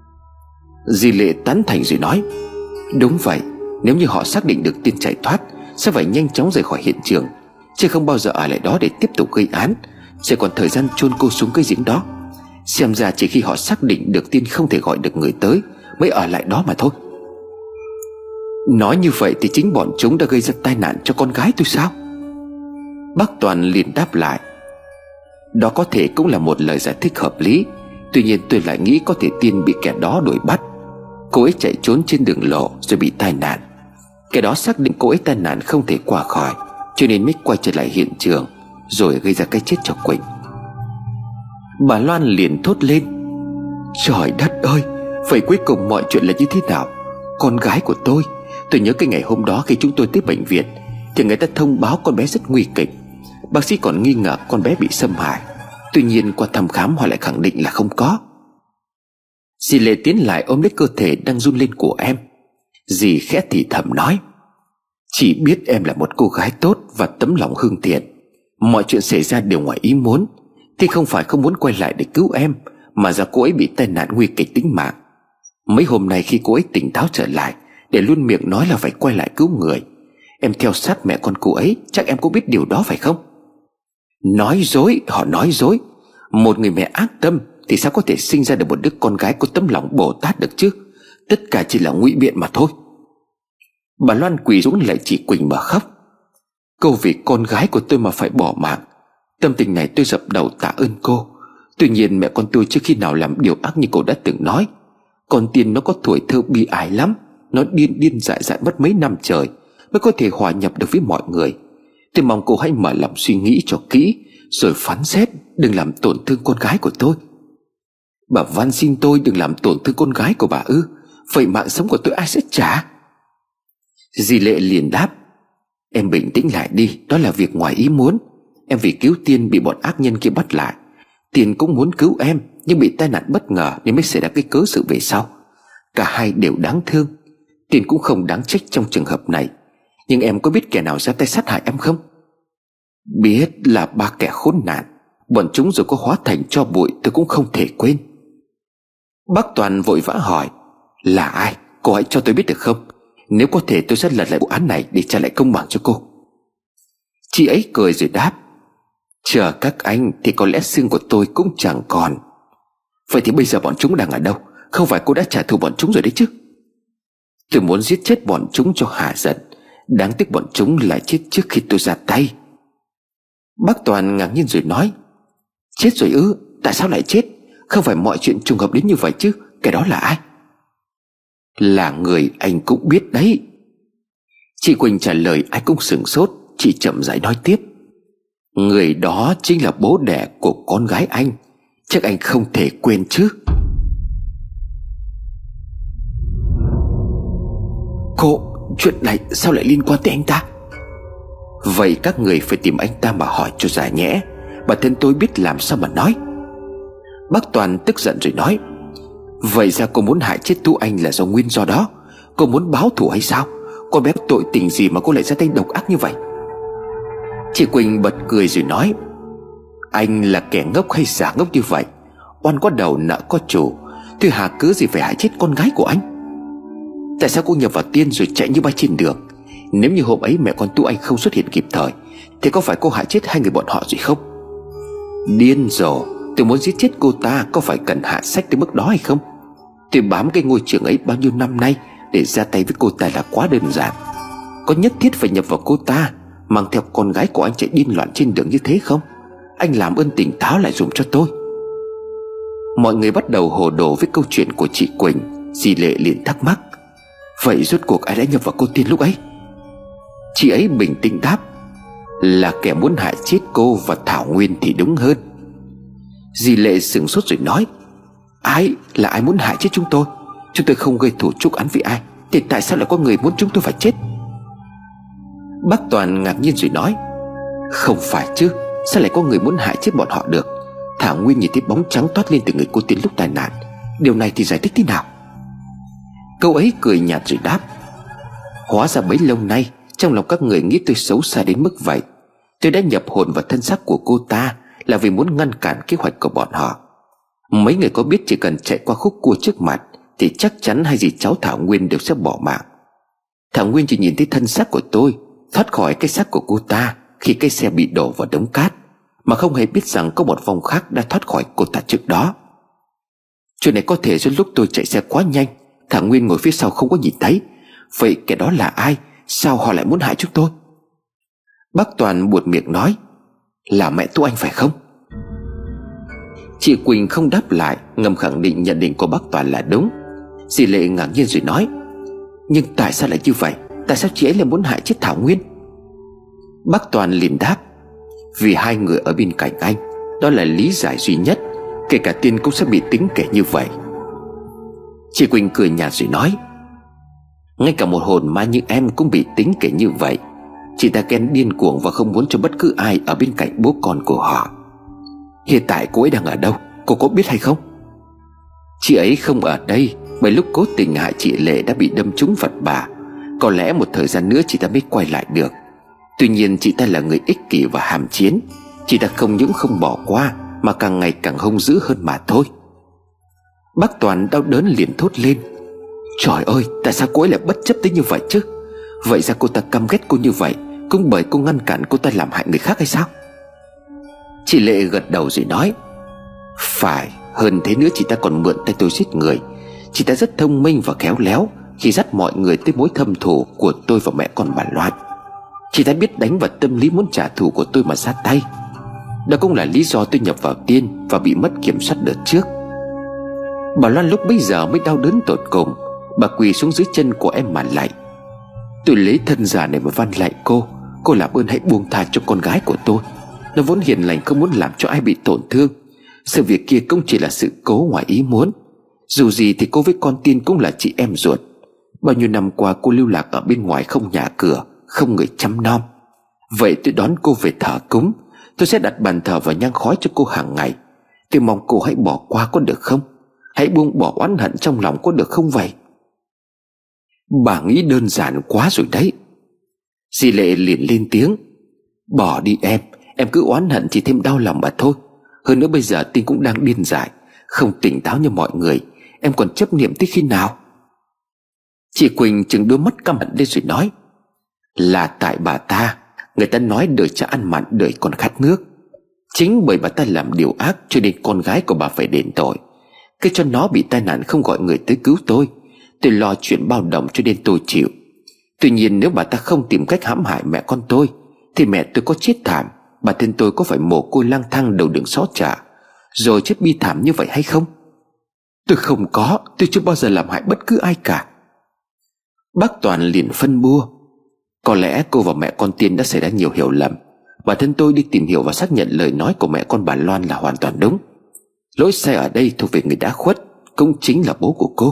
Dì Lệ tán thành rồi nói: đúng vậy. Nếu như họ xác định được Tin chạy thoát sẽ phải nhanh chóng rời khỏi hiện trường, chứ không bao giờ ở lại đó để tiếp tục gây án, sẽ còn thời gian chôn cô xuống cái giếng đó. Xem ra chỉ khi họ xác định được Tiên không thể gọi được người tới mới ở lại đó mà thôi. Nói như vậy thì chính bọn chúng đã gây ra tai nạn cho con gái tôi sao? Bác Toàn liền đáp lại: Đó có thể cũng là một lời giải thích hợp lý. Tuy nhiên tôi lại nghĩ có thể Tiên bị kẻ đó đuổi bắt. Cô ấy chạy trốn trên đường lộ rồi bị tai nạn. Kẻ đó xác định cô ấy tai nạn không thể qua khỏi, cho nên mới quay trở lại hiện trường rồi gây ra cái chết cho Quỳnh. Bà Loan liền thốt lên: Trời đất ơi, vậy cuối cùng mọi chuyện là như thế nào? Con gái của tôi, tôi nhớ cái ngày hôm đó khi chúng tôi tới bệnh viện thì người ta thông báo con bé rất nguy kịch. Bác sĩ còn nghi ngờ con bé bị xâm hại. Tuy nhiên qua thăm khám họ lại khẳng định là không có. Dì Lệ tiến lại ôm lấy cơ thể đang run lên của em. Dì khẽ thì thầm nói: Chị biết em là một cô gái tốt và tấm lòng hương thiện. Mọi chuyện xảy ra đều ngoài ý muốn, thì không phải không muốn quay lại để cứu em, mà do cô ấy bị tai nạn nguy kịch tính mạng. Mấy hôm nay khi cô ấy tỉnh táo trở lại, để luôn miệng nói là phải quay lại cứu người, em theo sát mẹ con cô ấy. Chắc em cũng biết điều đó phải không? Nói dối, họ nói dối. Một người mẹ ác tâm thì sao có thể sinh ra được một đứa con gái có tấm lòng Bồ Tát được chứ? Tất cả chỉ là ngụy biện mà thôi. Bà Loan quỳ xuống lại chị Quỳnh mà khóc: Cô vì con gái của tôi mà phải bỏ mạng. Tâm tình này tôi dập đầu tạ ơn cô. Tuy nhiên mẹ con tôi chưa khi nào làm điều ác như cô đã từng nói. Con Tiên nó có tuổi thơ bi ái lắm. Nó điên điên dại dại mất mấy năm trời mới có thể hòa nhập được với mọi người. Tôi mong cô hãy mở lòng suy nghĩ cho kỹ rồi phán xét, đừng làm tổn thương con gái của tôi. Bà van xin tôi đừng làm tổn thương con gái của bà ư? Vậy mạng sống của tôi ai sẽ trả? Dì Lệ liền đáp: Em bình tĩnh lại đi, đó là việc ngoài ý muốn. Em vì cứu Tiên bị bọn ác nhân kia bắt lại. Tiên cũng muốn cứu em, nhưng bị tai nạn bất ngờ nên mới xảy ra cái cớ sự về sau. Cả hai đều đáng thương. Tiên cũng không đáng trách trong trường hợp này. Nhưng em có biết kẻ nào ra tay sát hại em không? Biết, là ba kẻ khốn nạn. Bọn chúng rồi có hóa thành tro bụi tôi cũng không thể quên. Bác Toàn vội vã hỏi: Là ai? Cô hãy cho tôi biết được không? Nếu có thể tôi sẽ lật lại vụ án này để trả lại công bằng cho cô. Chị ấy cười rồi đáp: Chờ các anh thì có lẽ xương của tôi cũng chẳng còn. Vậy thì bây giờ bọn chúng đang ở đâu? Không phải cô đã trả thù bọn chúng rồi đấy chứ? Tôi muốn giết chết bọn chúng cho hả giận. Đáng tiếc bọn chúng lại chết trước khi tôi ra tay. Bác Toàn ngạc nhiên rồi nói: Chết rồi ư? Tại sao lại chết? Không phải mọi chuyện trùng hợp đến như vậy chứ? Cái đó là ai? Là người anh cũng biết đấy. Chị Quỳnh trả lời ai cũng sửng sốt. Chị chậm rãi nói tiếp: Người đó chính là bố đẻ của con gái anh. Chắc anh không thể quên chứ? Cô, chuyện này sao lại liên quan tới anh ta? Vậy các người phải tìm anh ta mà hỏi cho ra nhẽ. Bản thân tôi biết làm sao mà nói. Bác Toàn tức giận rồi nói: Vậy ra cô muốn hại chết Tú Anh là do nguyên do đó? Cô muốn báo thù hay sao? Con bé tội tình gì mà cô lại ra tay độc ác như vậy? Chị Quỳnh bật cười rồi nói: Anh là kẻ ngốc hay giả ngốc như vậy? Oan có đầu nợ có chủ. Tôi hà cớ gì phải hại chết con gái của anh? Tại sao cô nhập vào Tiên rồi chạy như bay trên đường? Nếu như hôm ấy mẹ con Tú Anh không xuất hiện kịp thời thì có phải cô hại chết hai người bọn họ rồi không? Điên rồi. Tôi muốn giết chết cô ta có phải cần hạ sách tới mức đó hay không? Tôi bám cái ngôi trường ấy bao nhiêu năm nay để ra tay với cô ta là quá đơn giản. Có nhất thiết phải nhập vào cô ta, mang theo con gái của anh chạy điên loạn trên đường như thế không? Anh làm ơn tỉnh táo lại dùm cho tôi. Mọi người bắt đầu hồ đồ với câu chuyện của chị Quỳnh. Dì Lệ liền thắc mắc: Vậy rốt cuộc ai đã nhập vào cô Tiên lúc ấy? Chị ấy bình tĩnh đáp: Là kẻ muốn hại chết cô và Thảo Nguyên thì đúng hơn. Dì Lệ sửng sốt rồi nói: Ai? Là ai muốn hại chết chúng tôi? Chúng tôi không gây thù chuốc oán với ai, thì tại sao lại có người muốn chúng tôi phải chết? Bác Toàn ngạc nhiên rồi nói: Không phải chứ, sao lại có người muốn hại chết bọn họ được? Thảo Nguyên nhìn thấy bóng trắng toát lên từ người cô Tiên lúc tai nạn. Điều này thì giải thích thế nào? Câu ấy cười nhạt rồi đáp: Hóa ra bấy lâu nay trong lòng các người nghĩ tôi xấu xa đến mức vậy. Tôi đã nhập hồn vào thân xác của cô ta là vì muốn ngăn cản kế hoạch của bọn họ. Mấy người có biết chỉ cần chạy qua khúc cua trước mặt thì chắc chắn hai dì cháu Thảo Nguyên đều sẽ bỏ mạng. Thảo Nguyên chỉ nhìn thấy thân xác của tôi, thoát khỏi cái xác của cô ta khi cái xe bị đổ vào đống cát, mà không hề biết rằng có một vong khác đã thoát khỏi cô ta trước đó. Chuyện này có thể do lúc tôi chạy xe quá nhanh, thằng Nguyên ngồi phía sau không có nhìn thấy. Vậy kẻ đó là ai? Sao họ lại muốn hại chúng tôi? Bác Toàn buột miệng nói: Là mẹ Tú Anh phải không? Chị Quỳnh không đáp lại, ngầm khẳng định nhận định của bác Toàn là đúng. Dì Lệ ngạc nhiên rồi nói: Nhưng tại sao lại như vậy? Tại sao chị ấy lại muốn hại chết Thảo Nguyên? Bác Toàn liền đáp: Vì hai người ở bên cạnh anh, đó là lý giải duy nhất. Kể cả Tiên cũng sẽ bị tính kể như vậy. Chị Quỳnh cười nhạt rồi nói: Ngay cả một hồn ma như em cũng bị tính kể như vậy. Chị ta ghen điên cuồng và không muốn cho bất cứ ai ở bên cạnh bố con của họ. Hiện tại cô ấy đang ở đâu, cô có biết hay không? Chị ấy không ở đây, bởi lúc cố tình hại chị Lệ đã bị đâm trúng vật bà. Có lẽ một thời gian nữa chị ta mới quay lại được. Tuy nhiên chị ta là người ích kỷ và hàm chiến. Chị ta không những không bỏ qua, mà càng ngày càng hung dữ hơn mà thôi. Bác Toàn đau đớn liền thốt lên: Trời ơi, tại sao cô ấy lại bất chấp tới như vậy chứ? Vậy ra cô ta căm ghét cô như vậy cũng bởi cô ngăn cản cô ta làm hại người khác hay sao? Chị Lệ gật đầu rồi nói: Phải, hơn thế nữa chị ta còn mượn tay tôi giết người. Chị ta rất thông minh và khéo léo khi dắt mọi người tới mối thâm thù của tôi và mẹ con bà Loan. Chị ta biết đánh vào tâm lý muốn trả thù của tôi mà ra tay. Đó cũng là lý do tôi nhập vào Tiên và bị mất kiểm soát đợt trước. Bà Loan lúc bấy giờ mới đau đớn tột cùng. Bà quỳ xuống dưới chân của em mà lạy: Tôi lấy thân già này mà van lạy cô. Cô làm ơn hãy buông tha cho con gái của tôi. Nó vốn hiền lành, không muốn làm cho ai bị tổn thương. Sự việc kia cũng chỉ là sự cố ngoài ý muốn. Dù gì thì cô với con Tiên cũng là chị em ruột. Bao nhiêu năm qua cô lưu lạc ở bên ngoài, không nhà cửa, không người chăm nom. Vậy tôi đón cô về thờ cúng. Tôi sẽ đặt bàn thờ và nhang khói cho cô hàng ngày. Tôi mong cô hãy bỏ qua có được không? Hãy buông bỏ oán hận trong lòng có được không vậy? Bà nghĩ đơn giản quá rồi đấy. Dì Lệ liền lên tiếng: Bỏ đi em. Em cứ oán hận chỉ thêm đau lòng mà thôi. Hơn nữa bây giờ Tiên cũng đang điên dại, không tỉnh táo như mọi người. Em còn chấp niệm tới khi nào? Chị Quỳnh chừng đôi mắt căm hận lên rồi nói: Là tại bà ta. Người ta nói đời cha ăn mặn, đời còn khát nước. Chính bởi bà ta làm điều ác cho nên con gái của bà phải đền tội. Cái cho nó bị tai nạn không gọi người tới cứu tôi. Tôi lo chuyện bao đồng cho nên tôi chịu. Tuy nhiên nếu bà ta không tìm cách hãm hại mẹ con tôi thì mẹ tôi có chết thảm, bà thân tôi có phải mồ côi lang thang đầu đường xó chợ rồi chết bi thảm như vậy hay không? Tôi không có. Tôi chưa bao giờ làm hại bất cứ ai cả. Bác Toàn liền phân bua: Có lẽ cô và mẹ con Tiên đã xảy ra nhiều hiểu lầm. Bà thân tôi đi tìm hiểu và xác nhận lời nói của mẹ con bà Loan là hoàn toàn đúng. Lỗi sai ở đây thuộc về người đã khuất, cũng chính là bố của cô.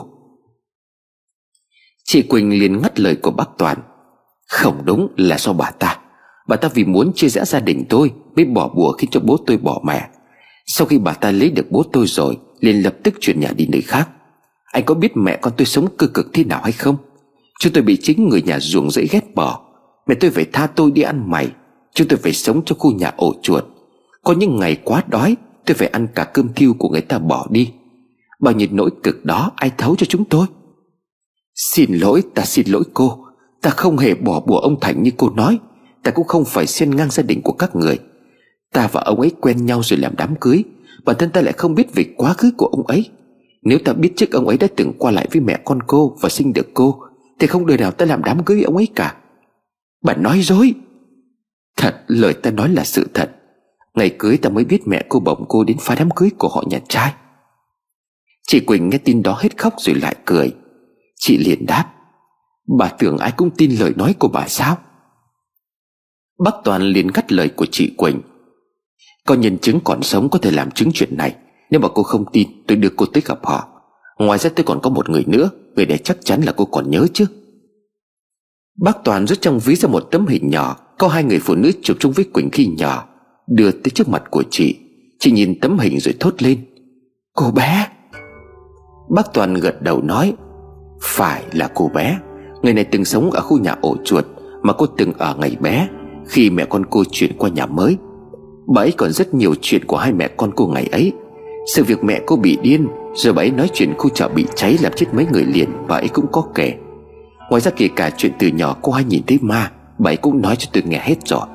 Chị Quỳnh liền ngắt lời của bác Toàn: Không đúng, là do bà ta. Bà ta vì muốn chia rẽ gia đình tôi mới bỏ bùa khiến cho bố tôi bỏ mẹ. Sau khi bà ta lấy được bố tôi rồi liền lập tức chuyển nhà đi nơi khác. Anh có biết mẹ con tôi sống cơ cực thế nào hay không? Chúng tôi bị chính người nhà ruồng rẫy ghét bỏ. Mẹ tôi phải tha tôi đi ăn mày. Chúng tôi phải sống trong khu nhà ổ chuột. Có những ngày quá đói tôi phải ăn cả cơm thiêu của người ta bỏ đi. Bao nhiêu nỗi cực đó ai thấu cho chúng tôi? Xin lỗi, ta xin lỗi cô. Ta không hề bỏ bùa ông Thành như cô nói. Ta cũng không phải xen ngang gia đình của các người. Ta và ông ấy quen nhau rồi làm đám cưới. Bản thân ta lại không biết về quá khứ của ông ấy. Nếu ta biết trước ông ấy đã từng qua lại với mẹ con cô và sinh được cô thì không đời nào ta làm đám cưới với ông ấy cả. Bà nói dối. Thật, lời ta nói là sự thật. Ngày cưới ta mới biết mẹ cô bồng cô đến phá đám cưới của họ nhà trai. Chị Quỳnh nghe tin đó hết khóc rồi lại cười. Chị liền đáp: Bà tưởng ai cũng tin lời nói của bà sao? Bác Toàn liền cắt lời của chị Quỳnh: Có nhân chứng còn sống có thể làm chứng chuyện này. Nếu mà cô không tin, tôi đưa cô tới gặp họ. Ngoài ra tôi còn có một người nữa. Người này chắc chắn là cô còn nhớ chứ. Bác Toàn rút trong ví ra một tấm hình nhỏ có hai người phụ nữ chụp chung với Quỳnh khi nhỏ, đưa tới trước mặt của chị. Chị nhìn tấm hình rồi thốt lên: Cô bé. Bác Toàn gật đầu nói: Phải là cô bé. Người này từng sống ở khu nhà ổ chuột mà cô từng ở ngày bé, khi mẹ con cô chuyển qua nhà mới. Bà ấy còn rất nhiều chuyện của hai mẹ con cô ngày ấy. Sự việc mẹ cô bị điên, rồi bà ấy nói chuyện khu chợ bị cháy làm chết mấy người liền, bà ấy cũng có kể. Ngoài ra kể cả chuyện từ nhỏ cô hay nhìn thấy ma, Bà ấy cũng nói cho tôi nghe hết rồi.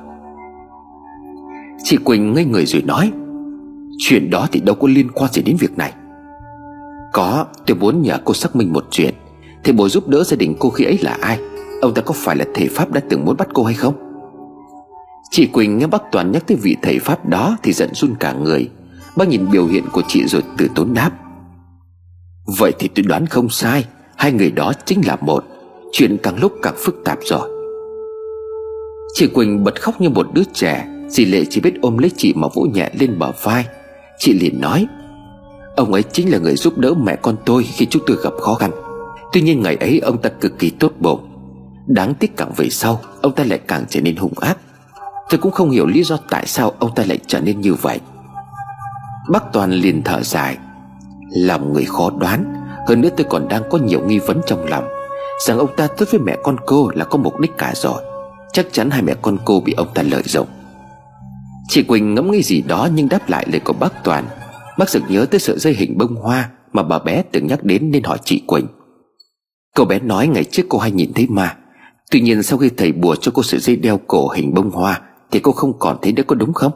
Chị Quỳnh ngây người rồi nói: Chuyện đó thì đâu có liên quan gì đến việc này. Có, tôi muốn nhờ cô xác minh một chuyện. Thầy bồi giúp đỡ gia đình cô khi ấy là ai? Ông ta có phải là thầy Pháp đã từng muốn bắt cô hay không? Chị Quỳnh nghe bác Toàn nhắc tới vị thầy Pháp đó thì giận run cả người. Bác nhìn biểu hiện của chị rồi từ tốn đáp: Vậy thì tôi đoán không sai, hai người đó chính là một. Chuyện càng lúc càng phức tạp rồi. Chị Quỳnh bật khóc như một đứa trẻ. Dì Lệ chỉ biết ôm lấy chị mà vỗ nhẹ lên bờ vai. Chị liền nói: Ông ấy chính là người giúp đỡ mẹ con tôi khi chúng tôi gặp khó khăn. Tuy nhiên ngày ấy ông ta cực kỳ tốt bụng. Đáng tiếc càng về sau ông ta lại càng trở nên hung ác. Tôi cũng không hiểu lý do tại sao ông ta lại trở nên như vậy. Bác Toàn liền thở dài: Lòng người khó đoán. Hơn nữa tôi còn đang có nhiều nghi vấn trong lòng, rằng ông ta tốt với mẹ con cô là có mục đích cả rồi. Chắc chắn hai mẹ con cô bị ông ta lợi dụng. Chị Quỳnh ngẫm nghĩ gì đó nhưng đáp lại lời của bác Toàn. Bác sực nhớ tới sợi dây hình bông hoa mà bà bé từng nhắc đến nên hỏi chị Quỳnh. Cậu bé nói ngày trước cô hay nhìn thấy ma. Tuy nhiên sau khi thầy bùa cho cô sợi dây đeo cổ hình bông hoa thì cô không còn thấy nữa, có đúng không?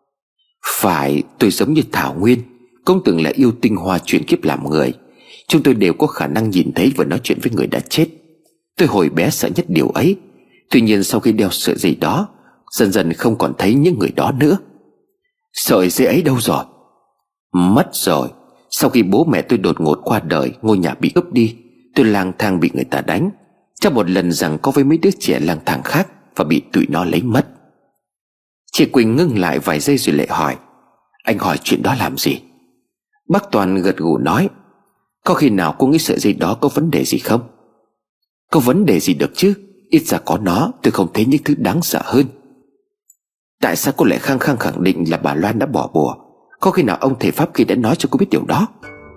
Phải, tôi giống như Thảo Nguyên, cũng từng là yêu tinh hoa chuyển kiếp làm người. Chúng tôi đều có khả năng nhìn thấy và nói chuyện với người đã chết. Tôi hồi bé sợ nhất điều ấy. Tuy nhiên sau khi đeo sợi dây đó, dần dần không còn thấy những người đó nữa. Sợi dây ấy đâu rồi? Mất rồi. Sau khi bố mẹ tôi đột ngột qua đời, ngôi nhà bị cướp đi, tôi lang thang bị người ta đánh. Trong một lần rằng có với mấy đứa trẻ lang thang khác và bị tụi nó lấy mất. Chị Quỳnh ngưng lại vài giây rồi lại hỏi: Anh hỏi chuyện đó làm gì? Bác Toàn gật gù nói: Có khi nào cô nghĩ sợi dây đó có vấn đề gì không? Có vấn đề gì được chứ? Ít ra có nó tôi không thấy những thứ đáng sợ hơn. Tại sao cô lại khăng khăng khẳng định là bà Loan đã bỏ bùa? Có khi nào ông thầy Pháp kia đã nói cho cô biết điều đó?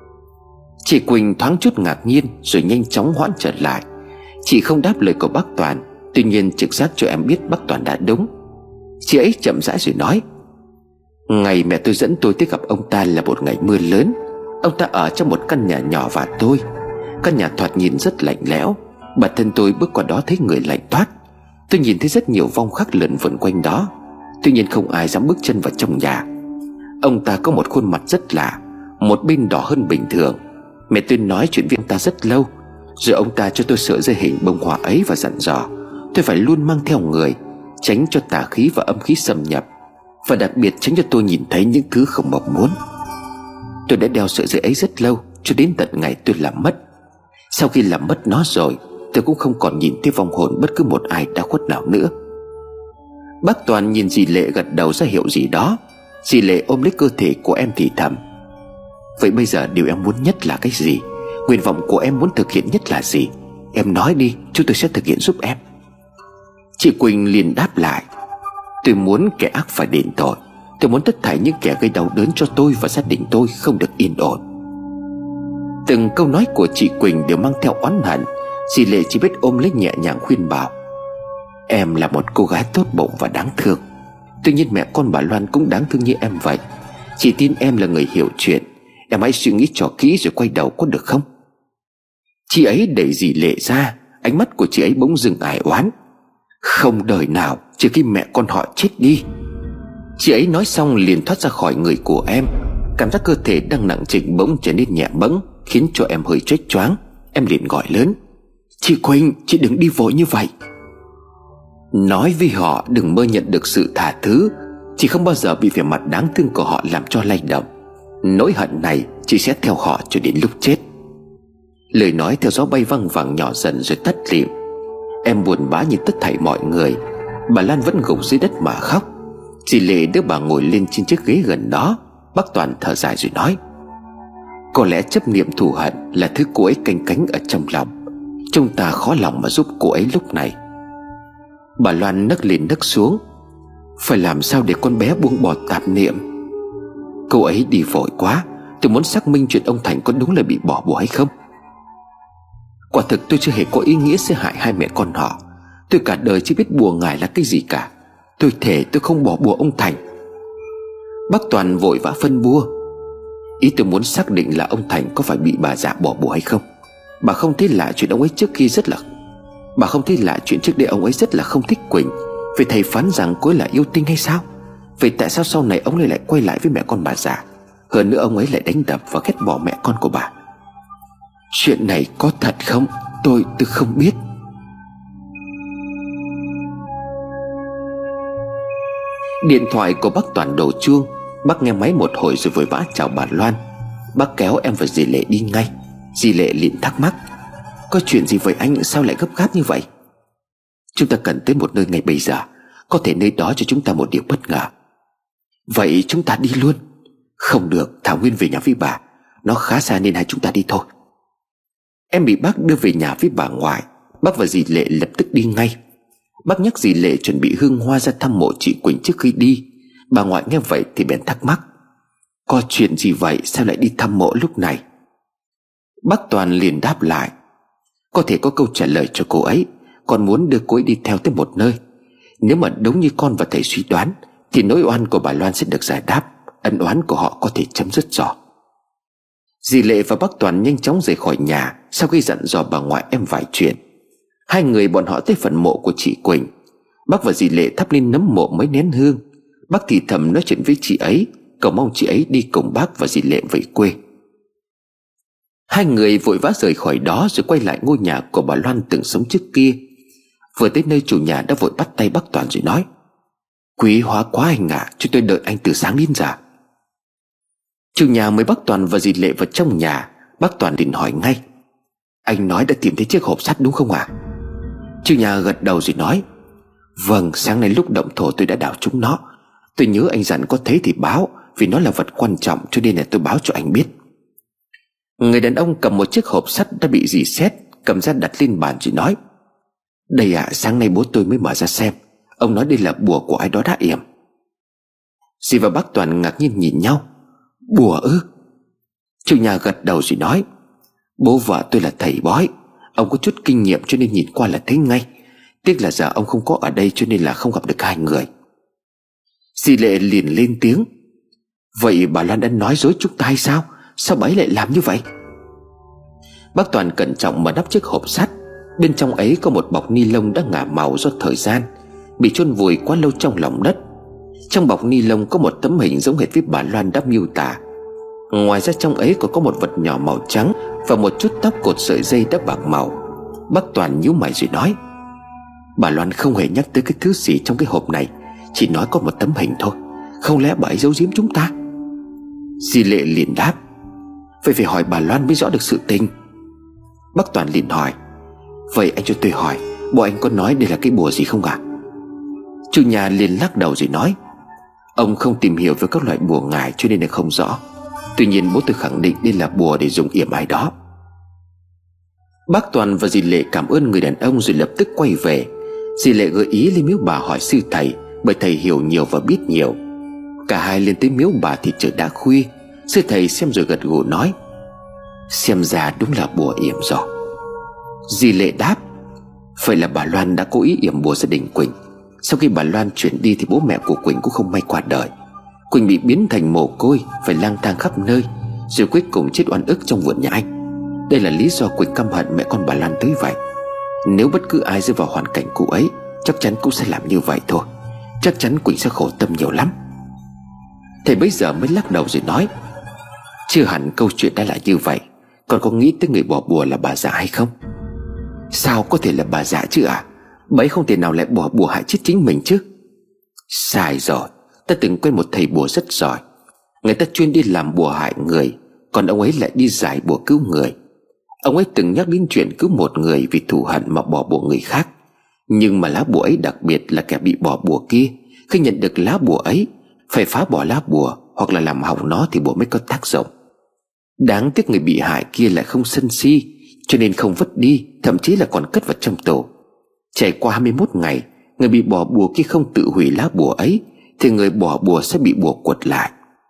Chị Quỳnh thoáng chút ngạc nhiên rồi nhanh chóng hoãn trở lại. Chị không đáp lời của bác Toàn. Tuy nhiên trực giác cho em biết bác Toàn đã đúng. Chị ấy chậm rãi rồi nói: Ngày mẹ tôi dẫn tôi tới gặp ông ta là một ngày mưa lớn. Ông ta ở trong một căn nhà nhỏ và tôi. Căn nhà thoạt nhìn rất lạnh lẽo. Bản thân tôi bước qua đó thấy người lạnh toát. Tôi nhìn thấy rất nhiều vong khắc lượn vần quanh đó. Tuy nhiên không ai dám bước chân vào trong nhà. Ông ta có một khuôn mặt rất lạ, một bên đỏ hơn bình thường. Mẹ tôi nói chuyện với ông ta rất lâu. Rồi ông ta cho tôi sợi dây hình bông hoa ấy và dặn dò tôi phải luôn mang theo người, tránh cho tà khí và âm khí xâm nhập, và đặc biệt tránh cho tôi nhìn thấy những thứ không mong muốn. Tôi đã đeo sợi dây ấy rất lâu, cho đến tận ngày tôi làm mất. Sau khi làm mất nó rồi, tôi cũng không còn nhìn thấy vong hồn bất cứ một ai đã khuất nào nữa. Bác Toàn nhìn dì Lệ gật đầu ra hiệu gì đó. Dì Lệ ôm lấy cơ thể của em thì thầm: Vậy bây giờ điều em muốn nhất là cái gì? Nguyện vọng của em muốn thực hiện nhất là gì? Em nói đi, chúng tôi sẽ thực hiện giúp em. Chị Quỳnh liền đáp lại: Tôi muốn kẻ ác phải đền tội. Tôi muốn tất thảy những kẻ gây đau đớn cho tôi và gia đình tôi không được yên ổn. Từng câu nói của chị Quỳnh đều mang theo oán hận. Dì Lệ chỉ biết ôm lấy nhẹ nhàng khuyên bảo: Em là một cô gái tốt bụng và đáng thương. Tuy nhiên mẹ con bà Loan cũng đáng thương như em vậy. Chị tin em là người hiểu chuyện. Em hãy suy nghĩ cho kỹ rồi quay đầu có được không? Chị ấy đẩy dì Lệ ra. Ánh mắt của chị ấy bỗng dưng ải oán: Không đời nào trừ khi mẹ con họ chết đi. Chị ấy nói xong liền thoát ra khỏi người của em. Cảm giác cơ thể đang nặng trịch bỗng trở nên nhẹ bẫng, khiến cho em hơi choáng choáng. Em liền gọi lớn: Chị Quỳnh, chị đừng đi vội như vậy. Nói với họ đừng mơ nhận được sự tha thứ. Chị không bao giờ bị vẻ mặt đáng thương của họ làm cho lay động. Nỗi hận này chị sẽ theo họ cho đến lúc chết. Lời nói theo gió bay văng vẳng nhỏ dần rồi tắt lịm. Em buồn bã nhìn tất thảy mọi người. Bà Lan vẫn gục dưới đất mà khóc. Dì Lệ đứa bà ngồi lên trên chiếc ghế gần đó. Bác Toàn thở dài rồi nói: Có lẽ chấp niệm thù hận là thứ cô ấy canh cánh ở trong lòng. Chúng ta khó lòng mà giúp cô ấy lúc này. Bà Loan nấc lên nấc xuống: Phải làm sao để con bé buông bỏ tạp niệm? Cô ấy đi vội quá. Tôi muốn xác minh chuyện ông Thành có đúng là bị bỏ bùa hay không. Quả thực tôi chưa hề có ý nghĩa sẽ hại hai mẹ con họ. Tôi cả đời chưa biết bùa ngài là cái gì cả. Tôi thề tôi không bỏ bùa ông Thành. Bác Toàn vội vã phân bua: Ý tôi muốn xác định là ông Thành có phải bị bà già bỏ bùa hay không. Bà không thấy lạ chuyện ông ấy trước khi rất là... Bà không thấy lạ chuyện trước đây ông ấy rất là không thích Quỳnh vì thầy phán rằng cô ấy là yêu tinh hay sao? Vậy tại sao sau này ông ấy lại quay lại với mẹ con bà già? Hơn nữa ông ấy lại đánh đập và ghét bỏ mẹ con của bà. Chuyện này có thật không? Tôi tôi không biết. Điện thoại của bác Toàn đổ chuông. Bác nghe máy một hồi rồi vội vã chào bà Loan. Bác kéo em và dì Lệ đi ngay. Dì Lệ liền thắc mắc: có chuyện gì vậy anh, sao lại gấp gáp như vậy? Chúng ta cần tới một nơi ngay bây giờ. Có thể nơi đó cho chúng ta một điều bất ngờ. Vậy chúng ta đi luôn. Không được, Thảo Nguyên về nhà với bà. Nó khá xa nên hai chúng ta đi thôi. Em bị bác đưa về nhà với bà ngoại. Bác và dì Lệ lập tức đi ngay. Bác nhắc dì Lệ chuẩn bị hương hoa ra thăm mộ chị Quỳnh trước khi đi. Bà ngoại nghe vậy thì bèn thắc mắc: có chuyện gì vậy, sao lại đi thăm mộ lúc này? Bác Toàn liền đáp lại: có thể có câu trả lời cho cô ấy. Con muốn đưa cô ấy đi theo tới một nơi. Nếu mà đúng như con và thầy suy đoán thì nỗi oan của bà Loan sẽ được giải đáp. Ân oán của họ có thể chấm dứt rồi. Dì Lệ và bác Toàn nhanh chóng rời khỏi nhà sau khi dặn dò bà ngoại em vài chuyện. Hai người bọn họ tới phần mộ của chị Quỳnh. Bác và dì Lệ thắp lên nấm mộ mấy nén hương. Bác thì thầm nói chuyện với chị ấy, cầu mong chị ấy đi cùng bác và dì Lệ về quê. Hai người vội vã rời khỏi đó rồi quay lại ngôi nhà của bà Loan từng sống trước kia. Vừa tới nơi, chủ nhà đã vội bắt tay bác Toàn rồi nói: quý hóa quá anh ạ, à, chúng tôi đợi anh từ sáng đến giờ. Chủ nhà mời bác Toàn và dì Lệ vào trong nhà. Bác Toàn liền hỏi ngay: anh nói đã tìm thấy chiếc hộp sắt đúng không ạ? À? Chủ nhà gật đầu rồi nói: vâng, sáng nay lúc động thổ tôi đã đào trúng nó. Tôi nhớ anh dặn có thấy thì báo, vì nó là vật quan trọng cho nên là tôi báo cho anh biết. Người đàn ông cầm một chiếc hộp sắt đã bị rỉ sét, cầm ra đặt lên bàn rồi nói: đây ạ, à, sáng nay bố tôi mới mở ra xem. Ông nói đây là bùa của ai đó đã yểm. Dì và bác Toàn ngạc nhiên nhìn nhau: bùa ư? Chủ nhà gật đầu rồi nói: bố vợ tôi là thầy bói. Ông có chút kinh nghiệm cho nên nhìn qua là thấy ngay. Tiếc là giờ ông không có ở đây cho nên là không gặp được hai người. Dì Lệ liền lên tiếng: vậy bà Loan đã nói dối chúng ta hay sao? Sao bà ấy lại làm như vậy? Bác Toàn cẩn trọng mở nắp chiếc hộp sắt. Bên trong ấy có một bọc ni lông đã ngả màu do thời gian, bị chôn vùi quá lâu trong lòng đất. Trong bọc ni lông có một tấm hình giống hệt với bà Loan đã miêu tả. Ngoài ra trong ấy còn có một vật nhỏ màu trắng và một chút tóc cột sợi dây đã bạc màu. Bác Toàn nhíu mày rồi nói: bà Loan không hề nhắc tới cái thứ gì trong cái hộp này, chỉ nói có một tấm hình thôi. Không lẽ bà ấy giấu giếm chúng ta? Dì Lệ liền đáp: vậy phải hỏi bà Loan mới rõ được sự tình. Bác Toàn liền hỏi: vậy anh cho tôi hỏi, bố anh có nói đây là cái bùa gì không ạ? À? Chủ nhà liền lắc đầu rồi nói: ông không tìm hiểu về các loại bùa ngải cho nên là không rõ. Tuy nhiên bố tôi khẳng định đây là bùa để dùng yểm ai đó. Bác Toàn và dì Lệ cảm ơn người đàn ông rồi lập tức quay về. Dì Lệ gợi ý lên miếu bà hỏi sư thầy, bởi thầy hiểu nhiều và biết nhiều. Cả hai lên tới miếu bà thì trời đã khuya. Sư thầy xem rồi gật gù nói: xem ra đúng là bùa yểm rồi. Dì Lệ đáp: vậy là bà Loan đã cố ý yểm bùa gia đình Quỳnh. Sau khi bà Loan chuyển đi thì bố mẹ của Quỳnh cũng không may qua đời. Quỳnh bị biến thành mồ côi, phải lang thang khắp nơi, rồi cuối cùng chết oan ức trong vườn nhà anh. Đây là lý do Quỳnh căm hận mẹ con bà Loan tới vậy. Nếu bất cứ ai rơi vào hoàn cảnh cô ấy, chắc chắn cũng sẽ làm như vậy thôi. Chắc chắn Quỳnh sẽ khổ tâm nhiều lắm. Thầy bấy giờ mới lắc đầu rồi nói: chưa hẳn câu chuyện đã là như vậy. Còn có nghĩ tới người bỏ bùa là bà già hay không? Sao có thể là bà già chứ ạ? À? Bà ấy không thể nào lại bỏ bùa hại chết chính mình chứ. Sai rồi. Ta từng quen một thầy bùa rất giỏi. Người ta chuyên đi làm bùa hại người, còn ông ấy lại đi giải bùa cứu người. Ông ấy từng nhắc đến chuyện cứu một người vì thù hận mà bỏ bùa người khác. Nhưng mà lá bùa ấy, đặc biệt là kẻ bị bỏ bùa kia, khi nhận được lá bùa ấy phải phá bỏ lá bùa hoặc là làm hỏng nó thì bùa mới có tác dụng. Đáng tiếc người bị hại kia lại không sân si, cho nên không vứt đi, thậm chí là còn cất vào trong tủ. Trải qua hai mươi mốt ngày, người bị bỏ bùa kia không tự hủy lá bùa ấy thì người bỏ bùa sẽ bị bùa quật lại.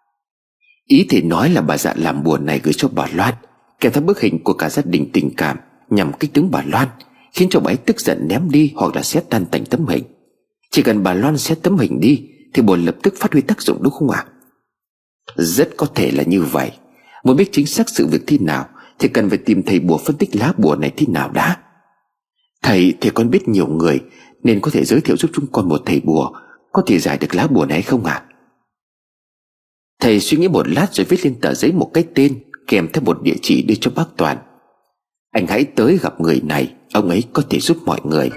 Ý thầy nói là bà dạ làm bùa này gửi cho bà Loan, kèm theo bức hình của cả gia đình tình cảm, nhằm kích tướng bà Loan, khiến cho bà ấy tức giận ném đi hoặc là xé tan tành tấm hình. Chỉ cần bà Loan xé tấm hình đi thì bùa lập tức phát huy tác dụng, đúng không ạ? Rất có thể là như vậy. Muốn biết chính xác sự việc thế nào thì cần phải tìm thầy bùa phân tích lá bùa này thế nào đã. Thầy thì con biết nhiều người, nên có thể giới thiệu giúp chúng con một thầy bùa có thể giải được lá bùa này không ạ? À? Thầy suy nghĩ một lát rồi viết lên tờ giấy một cái tên kèm theo một địa chỉ đưa cho bác Toàn. Anh hãy tới gặp người này, ông ấy có thể giúp mọi người.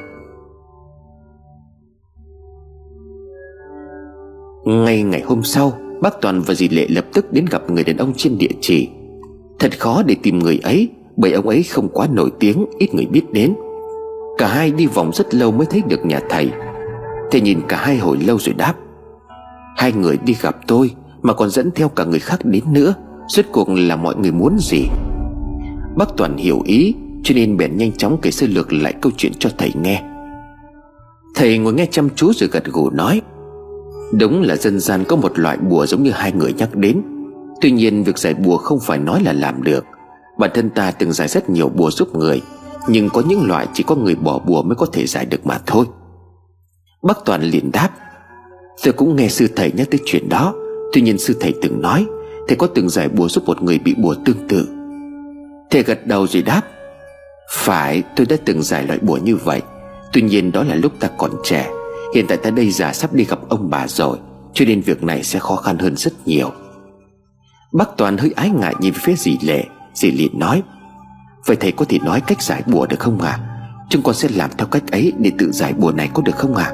Ngay ngày hôm sau, bác Toàn và dì Lệ lập tức đến gặp người đàn ông trên địa chỉ. Thật khó để tìm người ấy, bởi ông ấy không quá nổi tiếng, ít người biết đến. Cả hai đi vòng rất lâu mới thấy được nhà thầy. Thầy nhìn cả hai hồi lâu rồi đáp: hai người đi gặp tôi mà còn dẫn theo cả người khác đến nữa, rốt cuộc là mọi người muốn gì? Bác Toàn hiểu ý, cho nên bèn nhanh chóng kể sơ lược lại câu chuyện cho thầy nghe. Thầy ngồi nghe chăm chú rồi gật gù nói: đúng là dân gian có một loại bùa giống như hai người nhắc đến. Tuy nhiên việc giải bùa không phải nói là làm được. Bản thân ta từng giải rất nhiều bùa giúp người, nhưng có những loại chỉ có người bỏ bùa mới có thể giải được mà thôi. Bác Toàn liền đáp: tôi cũng nghe sư thầy nhắc tới chuyện đó. Tuy nhiên sư thầy từng nói thầy có từng giải bùa giúp một người bị bùa tương tự. Thầy gật đầu rồi đáp: phải, tôi đã từng giải loại bùa như vậy. Tuy nhiên đó là lúc ta còn trẻ. Hiện tại ta đây già sắp đi gặp ông bà rồi, cho nên việc này sẽ khó khăn hơn rất nhiều. Bác Toàn hơi ái ngại nhìn về phía dì Lệ. Dì liền nói: vậy thầy có thể nói cách giải bùa được không ạ? À? Chúng con sẽ làm theo cách ấy để tự giải bùa này, có được không ạ? À?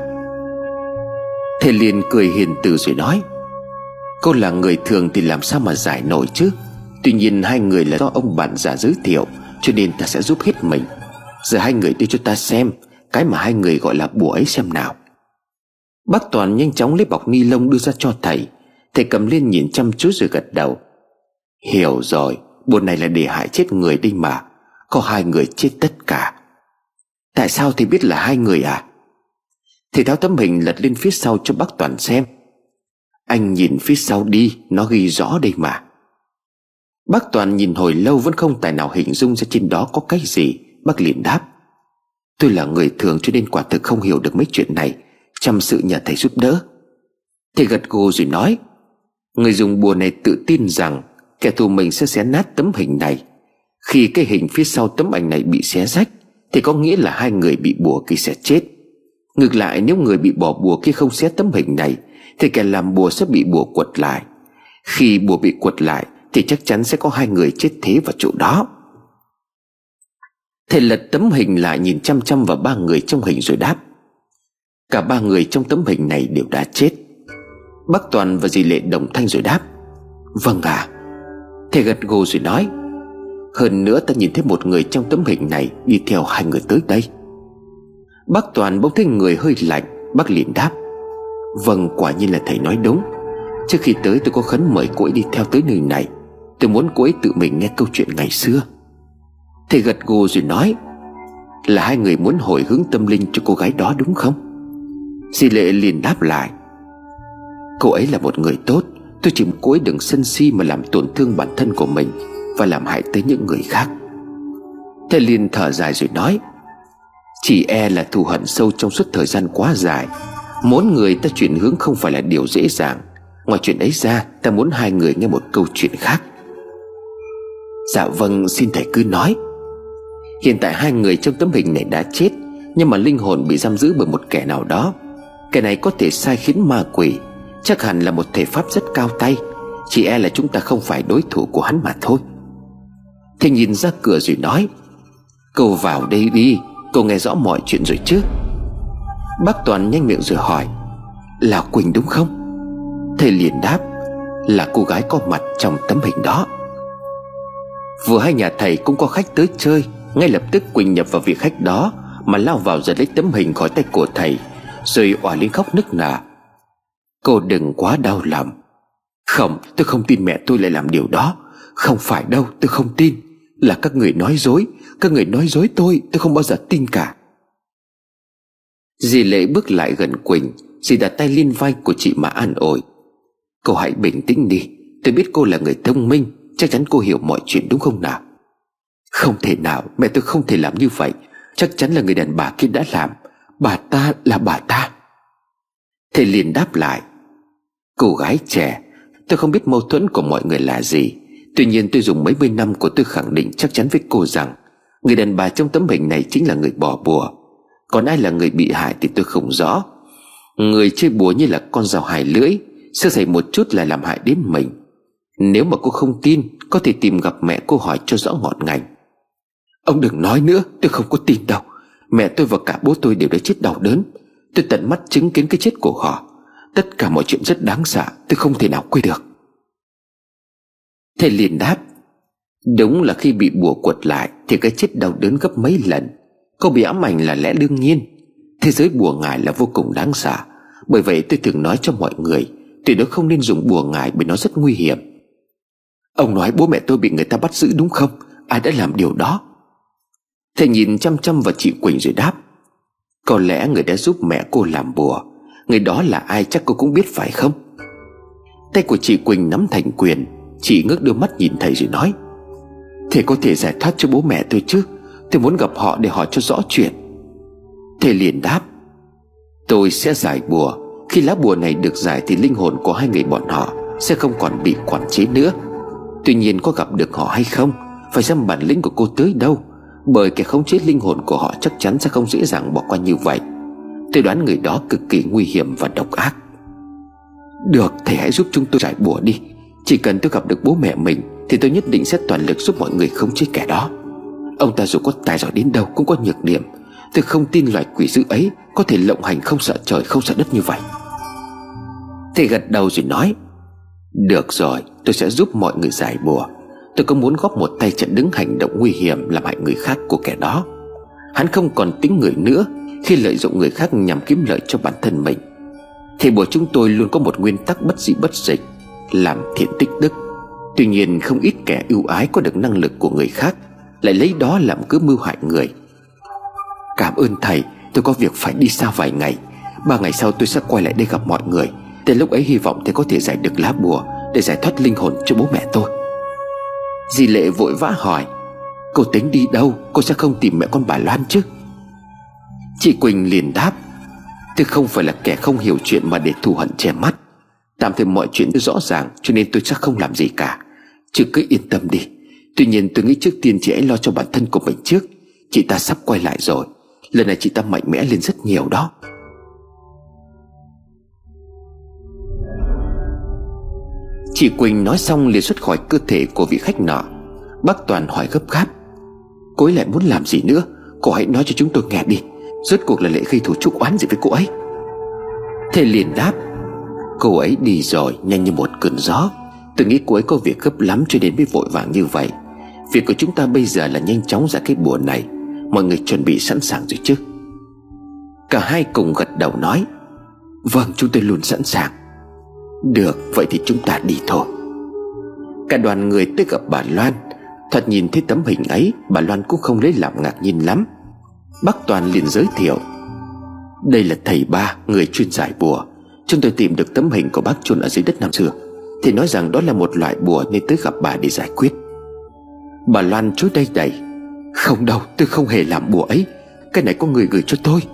Thầy liền cười hiền từ rồi nói: cô là người thường thì làm sao mà giải nổi chứ. Tuy nhiên hai người là do ông bạn già giới thiệu, cho nên ta sẽ giúp hết mình. Giờ hai người đi cho ta xem cái mà hai người gọi là bùa ấy xem nào. Bác Toàn nhanh chóng lấy bọc ni lông đưa ra cho thầy. Thầy cầm lên nhìn chăm chú rồi gật đầu: hiểu rồi, bùa này là để hại chết người đi mà. Có hai người chết tất cả. Tại sao thầy biết là hai người à? Thầy tháo tấm hình lật lên phía sau cho bác Toàn xem. Anh nhìn phía sau đi, nó ghi rõ đây mà. Bác Toàn nhìn hồi lâu vẫn không tài nào hình dung ra trên đó có cái gì. Bác liền đáp: tôi là người thường cho nên quả thực không hiểu được mấy chuyện này, chăm sự nhờ thầy giúp đỡ. Thầy gật gù rồi nói: người dùng bùa này tự tin rằng kẻ thù mình sẽ xé nát tấm hình này. Khi cái hình phía sau tấm ảnh này bị xé rách thì có nghĩa là hai người bị bùa kia sẽ chết. Ngược lại, nếu người bị bỏ bùa kia không xé tấm hình này thì kẻ làm bùa sẽ bị bùa quật lại. Khi bùa bị quật lại thì chắc chắn sẽ có hai người chết thế vào chỗ đó. Thầy lật tấm hình lại nhìn chăm chăm vào ba người trong hình rồi đáp: cả ba người trong tấm hình này đều đã chết. Bác Toàn và dì Lệ đồng thanh rồi đáp: vâng ạ. À. Thầy gật gù rồi nói: hơn nữa ta nhìn thấy một người trong tấm hình này đi theo hai người tới đây. Bác Toàn bỗng thấy người hơi lạnh. Bác liền đáp: vâng, quả nhiên là thầy nói đúng. Trước khi tới tôi có khấn mời cô ấy đi theo tới nơi này. Tôi muốn cô ấy tự mình nghe câu chuyện ngày xưa. Thầy gật gù rồi nói: là hai người muốn hồi hướng tâm linh cho cô gái đó đúng không? Dì Lệ liền đáp lại: cô ấy là một người tốt. Tôi chỉ muốn cô ấy đừng sân si mà làm tổn thương bản thân của mình và làm hại tới những người khác. Thầy liền thở dài rồi nói: chỉ e là thù hận sâu trong suốt thời gian quá dài. Muốn người ta chuyển hướng không phải là điều dễ dàng. Ngoài chuyện ấy ra, ta muốn hai người nghe một câu chuyện khác. Dạ vâng, xin thầy cứ nói. Hiện tại hai người trong tấm hình này đã chết, nhưng mà linh hồn bị giam giữ bởi một kẻ nào đó. Kẻ này có thể sai khiến ma quỷ, chắc hẳn là một thể pháp rất cao tay. Chỉ e là chúng ta không phải đối thủ của hắn mà thôi. Thầy nhìn ra cửa rồi nói: cô vào đây đi, cô nghe rõ mọi chuyện rồi chứ? Bác Toàn nhanh miệng rồi hỏi: là Quỳnh đúng không? Thầy liền đáp: là cô gái có mặt trong tấm hình đó. Vừa hay nhà thầy cũng có khách tới chơi. Ngay lập tức Quỳnh nhập vào vị khách đó mà lao vào giật lấy tấm hình khỏi tay của thầy, rồi òa lên khóc nức nở: cô đừng quá đau lòng. Không, tôi không tin mẹ tôi lại làm điều đó. Không phải đâu, tôi không tin. Là các người nói dối. Các người nói dối tôi, tôi không bao giờ tin cả. Dì Lệ bước lại gần Quỳnh. Dì đặt tay lên vai của chị mà an ủi: cô hãy bình tĩnh đi. Tôi biết cô là người thông minh, chắc chắn cô hiểu mọi chuyện đúng không nào? Không thể nào, mẹ tôi không thể làm như vậy. Chắc chắn là người đàn bà kia đã làm. Bà ta là bà ta. Thầy liền đáp lại: cô gái trẻ, tôi không biết mâu thuẫn của mọi người là gì. Tuy nhiên tôi dùng mấy mươi năm của tôi khẳng định chắc chắn với cô rằng người đàn bà trong tấm hình này chính là người bỏ bùa. Còn ai là người bị hại thì tôi không rõ. Người chơi bùa như là con dao hai lưỡi, sơ sẩy một chút là làm hại đến mình. Nếu mà cô không tin, có thể tìm gặp mẹ cô hỏi cho rõ ngọn ngành. Ông đừng nói nữa, tôi không có tin đâu. Mẹ tôi và cả bố tôi đều đã chết đau đớn. Tôi tận mắt chứng kiến cái chết của họ. Tất cả mọi chuyện rất đáng sợ, tôi không thể nào quên được. Thầy liền đáp: đúng là khi bị bùa quật lại thì cái chết đau đớn gấp mấy lần. Câu bị ám ảnh là lẽ đương nhiên. Thế giới bùa ngải là vô cùng đáng sợ. Bởi vậy tôi thường nói cho mọi người tuyệt đối không nên dùng bùa ngải, bởi nó rất nguy hiểm. Ông nói bố mẹ tôi bị người ta bắt giữ đúng không? Ai đã làm điều đó? Thầy nhìn chăm chăm vào chị Quỳnh rồi đáp: có lẽ người đã giúp mẹ cô làm bùa. Người đó là ai chắc cô cũng biết phải không? Tay của chị Quỳnh nắm thành quyền. Chị ngước đôi mắt nhìn thầy rồi nói: thầy có thể giải thoát cho bố mẹ tôi chứ? Tôi muốn gặp họ để hỏi cho rõ chuyện. Thầy liền đáp: tôi sẽ giải bùa. Khi lá bùa này được giải thì linh hồn của hai người bọn họ sẽ không còn bị quản chế nữa. Tuy nhiên có gặp được họ hay không phải xem bản lĩnh của cô tới đâu, bởi kẻ khống chế linh hồn của họ chắc chắn sẽ không dễ dàng bỏ qua như vậy. Tôi đoán người đó cực kỳ nguy hiểm và độc ác. Được, thầy hãy giúp chúng tôi giải bùa đi. Chỉ cần tôi gặp được bố mẹ mình thì tôi nhất định sẽ toàn lực giúp mọi người khống chế kẻ đó. Ông ta dù có tài giỏi đến đâu cũng có nhược điểm. Tôi không tin loài quỷ dữ ấy có thể lộng hành không sợ trời không sợ đất như vậy. Thầy gật đầu rồi nói: được rồi, tôi sẽ giúp mọi người giải bùa. Tôi có muốn góp một tay chặn đứng hành động nguy hiểm làm hại người khác của kẻ đó. Hắn không còn tính người nữa khi lợi dụng người khác nhằm kiếm lợi cho bản thân mình. Thầy bùa chúng tôi luôn có một nguyên tắc bất dị bất dịch: làm thiện tích đức. Tuy nhiên không ít kẻ ưu ái có được năng lực của người khác lại lấy đó làm cớ mưu hại người. Cảm ơn thầy, tôi có việc phải đi xa vài ngày. Ba ngày sau tôi sẽ quay lại đây gặp mọi người. Đến lúc ấy hy vọng thầy có thể giải được lá bùa để giải thoát linh hồn cho bố mẹ tôi. Dì Lệ vội vã hỏi: cô tính đi đâu? Cô sẽ không tìm mẹ con bà Loan chứ? Chị Quỳnh liền đáp: tôi không phải là kẻ không hiểu chuyện mà để thù hận che mắt. Tạm thời mọi chuyện đã rõ ràng, cho nên tôi sẽ không làm gì cả. Chứ cứ yên tâm đi. Tuy nhiên tôi nghĩ trước tiên chị hãy lo cho bản thân của mình trước. Chị ta sắp quay lại rồi. Lần này chị ta mạnh mẽ lên rất nhiều đó. Chị Quỳnh nói xong liền xuất khỏi cơ thể của vị khách nọ. Bác Toàn hỏi gấp gáp: cô ấy lại muốn làm gì nữa? Cô hãy nói cho chúng tôi nghe đi. Rốt cuộc là Lệ gây thù chuốc oán gì với cô ấy? Thầy liền đáp: cô ấy đi rồi, nhanh như một cơn gió. Tôi nghĩ cô ấy có việc gấp lắm cho nên mới vội vàng như vậy. Việc của chúng ta bây giờ là nhanh chóng giải cái bùa này. Mọi người chuẩn bị sẵn sàng rồi chứ? Cả hai cùng gật đầu nói: vâng, chúng tôi luôn sẵn sàng. Được, vậy thì chúng ta đi thôi. Cả đoàn người tới gặp bà Loan. Thoạt nhìn thấy tấm hình ấy, bà Loan cũng không lấy làm ngạc nhiên lắm. Bác Toàn liền giới thiệu: đây là thầy Ba, người chuyên giải bùa. Chúng tôi tìm được tấm hình của bác chôn ở dưới đất năm xưa. Thì nói rằng đó là một loại bùa nên tới gặp bà để giải quyết. Bà Loan chối đây đầy: không đâu, tôi không hề làm bùa ấy. Cái này có người gửi cho tôi.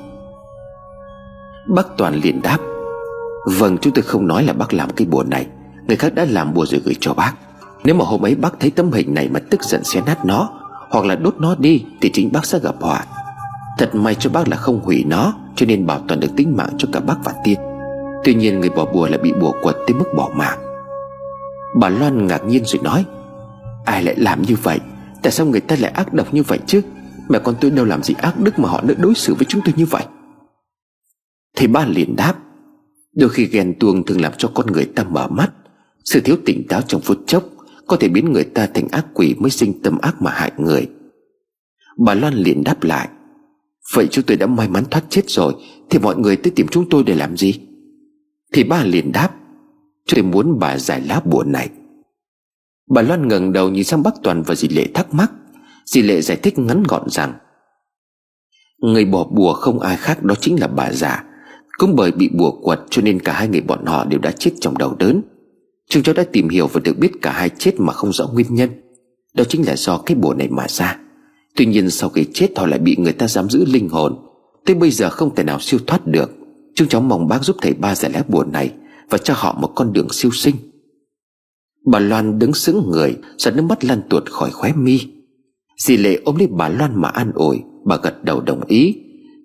Bác Toàn liền đáp: vâng, chúng tôi không nói là bác làm cái bùa này. Người khác đã làm bùa rồi gửi cho bác. Nếu mà hôm ấy bác thấy tấm hình này mà tức giận xé nát nó hoặc là đốt nó đi thì chính bác sẽ gặp họa. Thật may cho bác là không hủy nó, cho nên bảo toàn được tính mạng cho cả bác và Tiên. Tuy nhiên người bỏ bùa là bị bùa quật tới mức bỏ mạng. Bà Loan ngạc nhiên rồi nói: ai lại làm như vậy? Tại sao người ta lại ác độc như vậy chứ? Mẹ con tôi đâu làm gì ác đức mà họ đã đối xử với chúng tôi như vậy? Thầy Ba liền đáp: đôi khi ghen tuông thường làm cho con người ta mở mắt. Sự thiếu tỉnh táo trong phút chốc có thể biến người ta thành ác quỷ mới sinh tâm ác mà hại người. Bà Loan liền đáp lại: vậy chúng tôi đã may mắn thoát chết rồi thì mọi người tới tìm chúng tôi để làm gì? Thì Ba liền đáp: chúng tôi muốn bà giải lá bùa này. Bà Loan ngẩng đầu nhìn sang bác Toàn và dì Lệ thắc mắc. Dì Lệ giải thích ngắn gọn rằng người bỏ bùa không ai khác đó chính là bà già. Cũng bởi bị bùa quật cho nên cả hai người bọn họ đều đã chết trong đau đớn. Chúng cháu đã tìm hiểu và được biết cả hai chết mà không rõ nguyên nhân. Đó chính là do cái bùa này mà ra. Tuy nhiên sau khi chết họ lại bị người ta giam giữ linh hồn, tới bây giờ không thể nào siêu thoát được. Chúng cháu mong bác giúp thầy Ba giải lá bùa này và cho họ một con đường siêu sinh. Bà Loan đứng sững người, giọt nước mắt lăn tuột khỏi khóe mi. Dì Lệ ôm lấy bà Loan mà an ủi. Bà gật đầu đồng ý.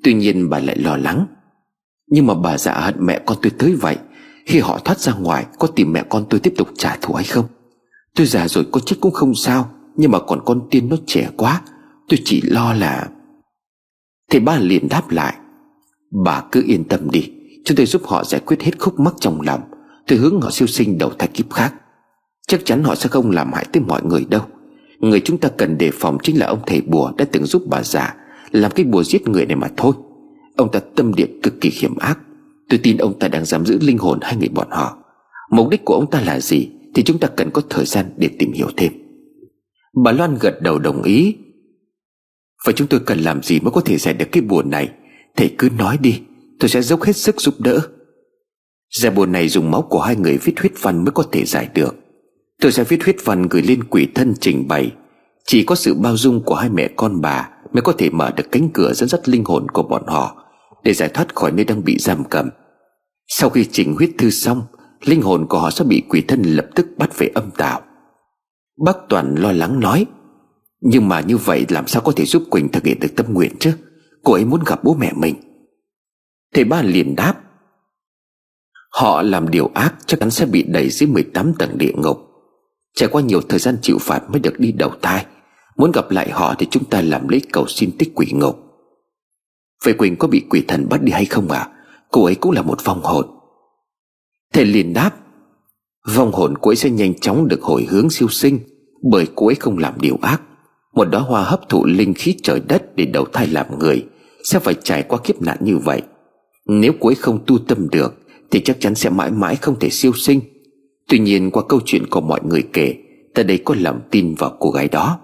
Tuy nhiên bà lại lo lắng: Nhưng mà bà già hận mẹ con tôi tới vậy, khi họ thoát ra ngoài có tìm mẹ con tôi tiếp tục trả thù hay không? Tôi già rồi có chết cũng không sao, nhưng mà còn con Tiên nó trẻ quá, tôi chỉ lo là... Thầy ba liền đáp lại: Bà cứ yên tâm đi, chúng tôi giúp họ giải quyết hết khúc mắc trong lòng. Tôi hướng họ siêu sinh đầu thai kiếp khác. Chắc chắn họ sẽ không làm hại tới mọi người đâu. Người chúng ta cần đề phòng chính là ông thầy bùa đã từng giúp bà già làm cái bùa giết người này mà thôi. Ông ta tâm địa cực kỳ hiểm ác. Tôi tin ông ta đang giam giữ linh hồn hai người bọn họ. Mục đích của ông ta là gì thì chúng ta cần có thời gian để tìm hiểu thêm. Bà Loan gật đầu đồng ý. Và chúng tôi cần làm gì mới có thể giải được cái bùa này? Thầy cứ nói đi, tôi sẽ dốc hết sức giúp đỡ. Giải bùa này dùng máu của hai người viết huyết văn mới có thể giải được. Tôi sẽ viết huyết văn gửi lên quỷ thân trình bày. Chỉ có sự bao dung của hai mẹ con bà mới có thể mở được cánh cửa dẫn dắt linh hồn của bọn họ để giải thoát khỏi nơi đang bị giam cầm. Sau khi trình huyết thư xong, linh hồn của họ sẽ bị quỷ thân lập tức bắt về âm tào. Bác Toàn lo lắng nói: Nhưng mà như vậy làm sao có thể giúp Quỳnh thực hiện được tâm nguyện chứ? Cô ấy muốn gặp bố mẹ mình. Thầy ba liền đáp: Họ làm điều ác chắc chắn sẽ bị đẩy dưới mười tám tầng địa ngục, trải qua nhiều thời gian chịu phạt mới được đi đầu thai. Muốn gặp lại họ thì chúng ta làm lễ cầu xin tích quỷ ngục. Vậy Quỳnh có bị quỷ thần bắt đi hay không ạ? À? Cô ấy cũng là một vong hồn. Thầy liền đáp: Vong hồn cô ấy sẽ nhanh chóng được hồi hướng siêu sinh, bởi cô ấy không làm điều ác. Một đóa hoa hấp thụ linh khí trời đất để đầu thai làm người sẽ phải trải qua kiếp nạn như vậy. Nếu cô ấy không tu tâm được thì chắc chắn sẽ mãi mãi không thể siêu sinh. Tuy nhiên qua câu chuyện của mọi người kể, ta đây có lòng tin vào cô gái đó.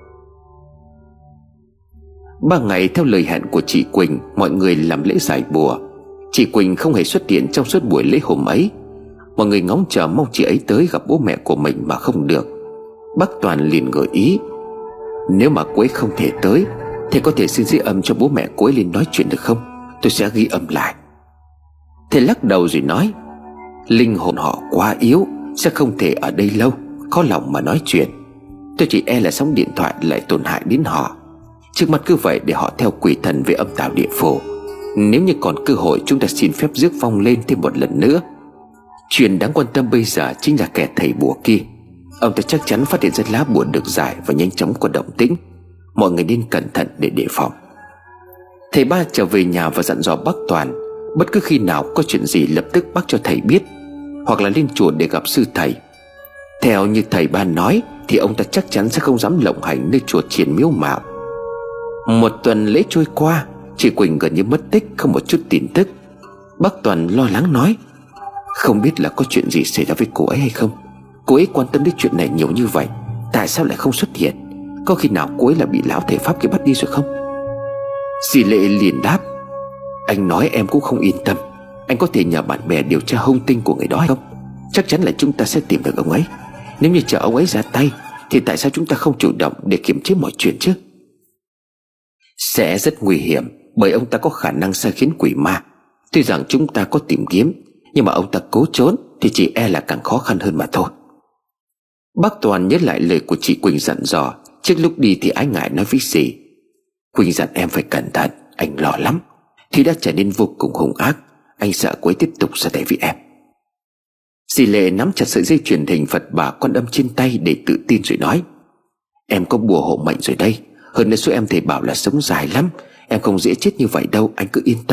Ba ngày theo lời hẹn của chị Quỳnh, mọi người làm lễ giải bùa. Chị Quỳnh không hề xuất hiện trong suốt buổi lễ hôm ấy. Mọi người ngóng chờ mong chị ấy tới gặp bố mẹ của mình mà không được. Bác Toàn liền gợi ý: Nếu mà cô ấy không thể tới thì có thể xin ghi âm cho bố mẹ cô ấy lên nói chuyện được không? Tôi sẽ ghi âm lại. Thầy lắc đầu rồi nói: Linh hồn họ quá yếu, sẽ không thể ở đây lâu, khó lòng mà nói chuyện. Tôi chỉ e là sóng điện thoại lại tổn hại đến họ. Trước mắt cứ vậy để họ theo quỷ thần về âm tào địa phủ. Nếu như còn cơ hội, chúng ta xin phép rước vong lên thêm một lần nữa. Chuyện đáng quan tâm bây giờ chính là kẻ thầy bùa kia. Ông ta chắc chắn phát hiện ra lá bùa được giải và nhanh chóng có động tĩnh. Mọi người nên cẩn thận để đề phòng. Thầy ba trở về nhà và dặn dò bác Toàn: Bất cứ khi nào có chuyện gì lập tức bác cho thầy biết, hoặc là lên chùa để gặp sư thầy. Theo như thầy ba nói thì ông ta chắc chắn sẽ không dám lộng hành nơi chùa Triển Miếu Mạo. Một tuần lễ trôi qua, chị Quỳnh gần như mất tích, không một chút tin tức. Bác Toàn lo lắng nói: Không biết là có chuyện gì xảy ra với cô ấy hay không? Cô ấy quan tâm đến chuyện này nhiều như vậy, tại sao lại không xuất hiện? Có khi nào cô ấy là bị lão thể pháp kia bắt đi rồi không? Dì Lệ liền đáp: Anh nói em cũng không yên tâm. Anh có thể nhờ bạn bè điều tra hung tinh của người đó hay không? Chắc chắn là chúng ta sẽ tìm được ông ấy. Nếu như chờ ông ấy ra tay thì tại sao chúng ta không chủ động để kiềm chế mọi chuyện chứ? Sẽ rất nguy hiểm, bởi ông ta có khả năng sai khiến quỷ ma. Tuy rằng chúng ta có tìm kiếm, nhưng mà ông ta cố trốn thì chỉ e là càng khó khăn hơn mà thôi. Bác Toàn nhớ lại lời của chị Quỳnh dặn dò. Trước lúc đi thì ái ngại nói với dì: Quỳnh dặn em phải cẩn thận, anh lo lắm. Thì đã trở nên vô cùng hung ác, anh sợ cô ấy tiếp tục ra tay với em. Dì Lệ nắm chặt sợi dây chuyền hình Phật Bà Quan Âm trên tay để tự tin rồi nói: Em có bùa hộ mệnh rồi đây. Hơn nữa số em thầy bảo là sống dài lắm, em không dễ chết như vậy đâu, anh cứ yên tâm.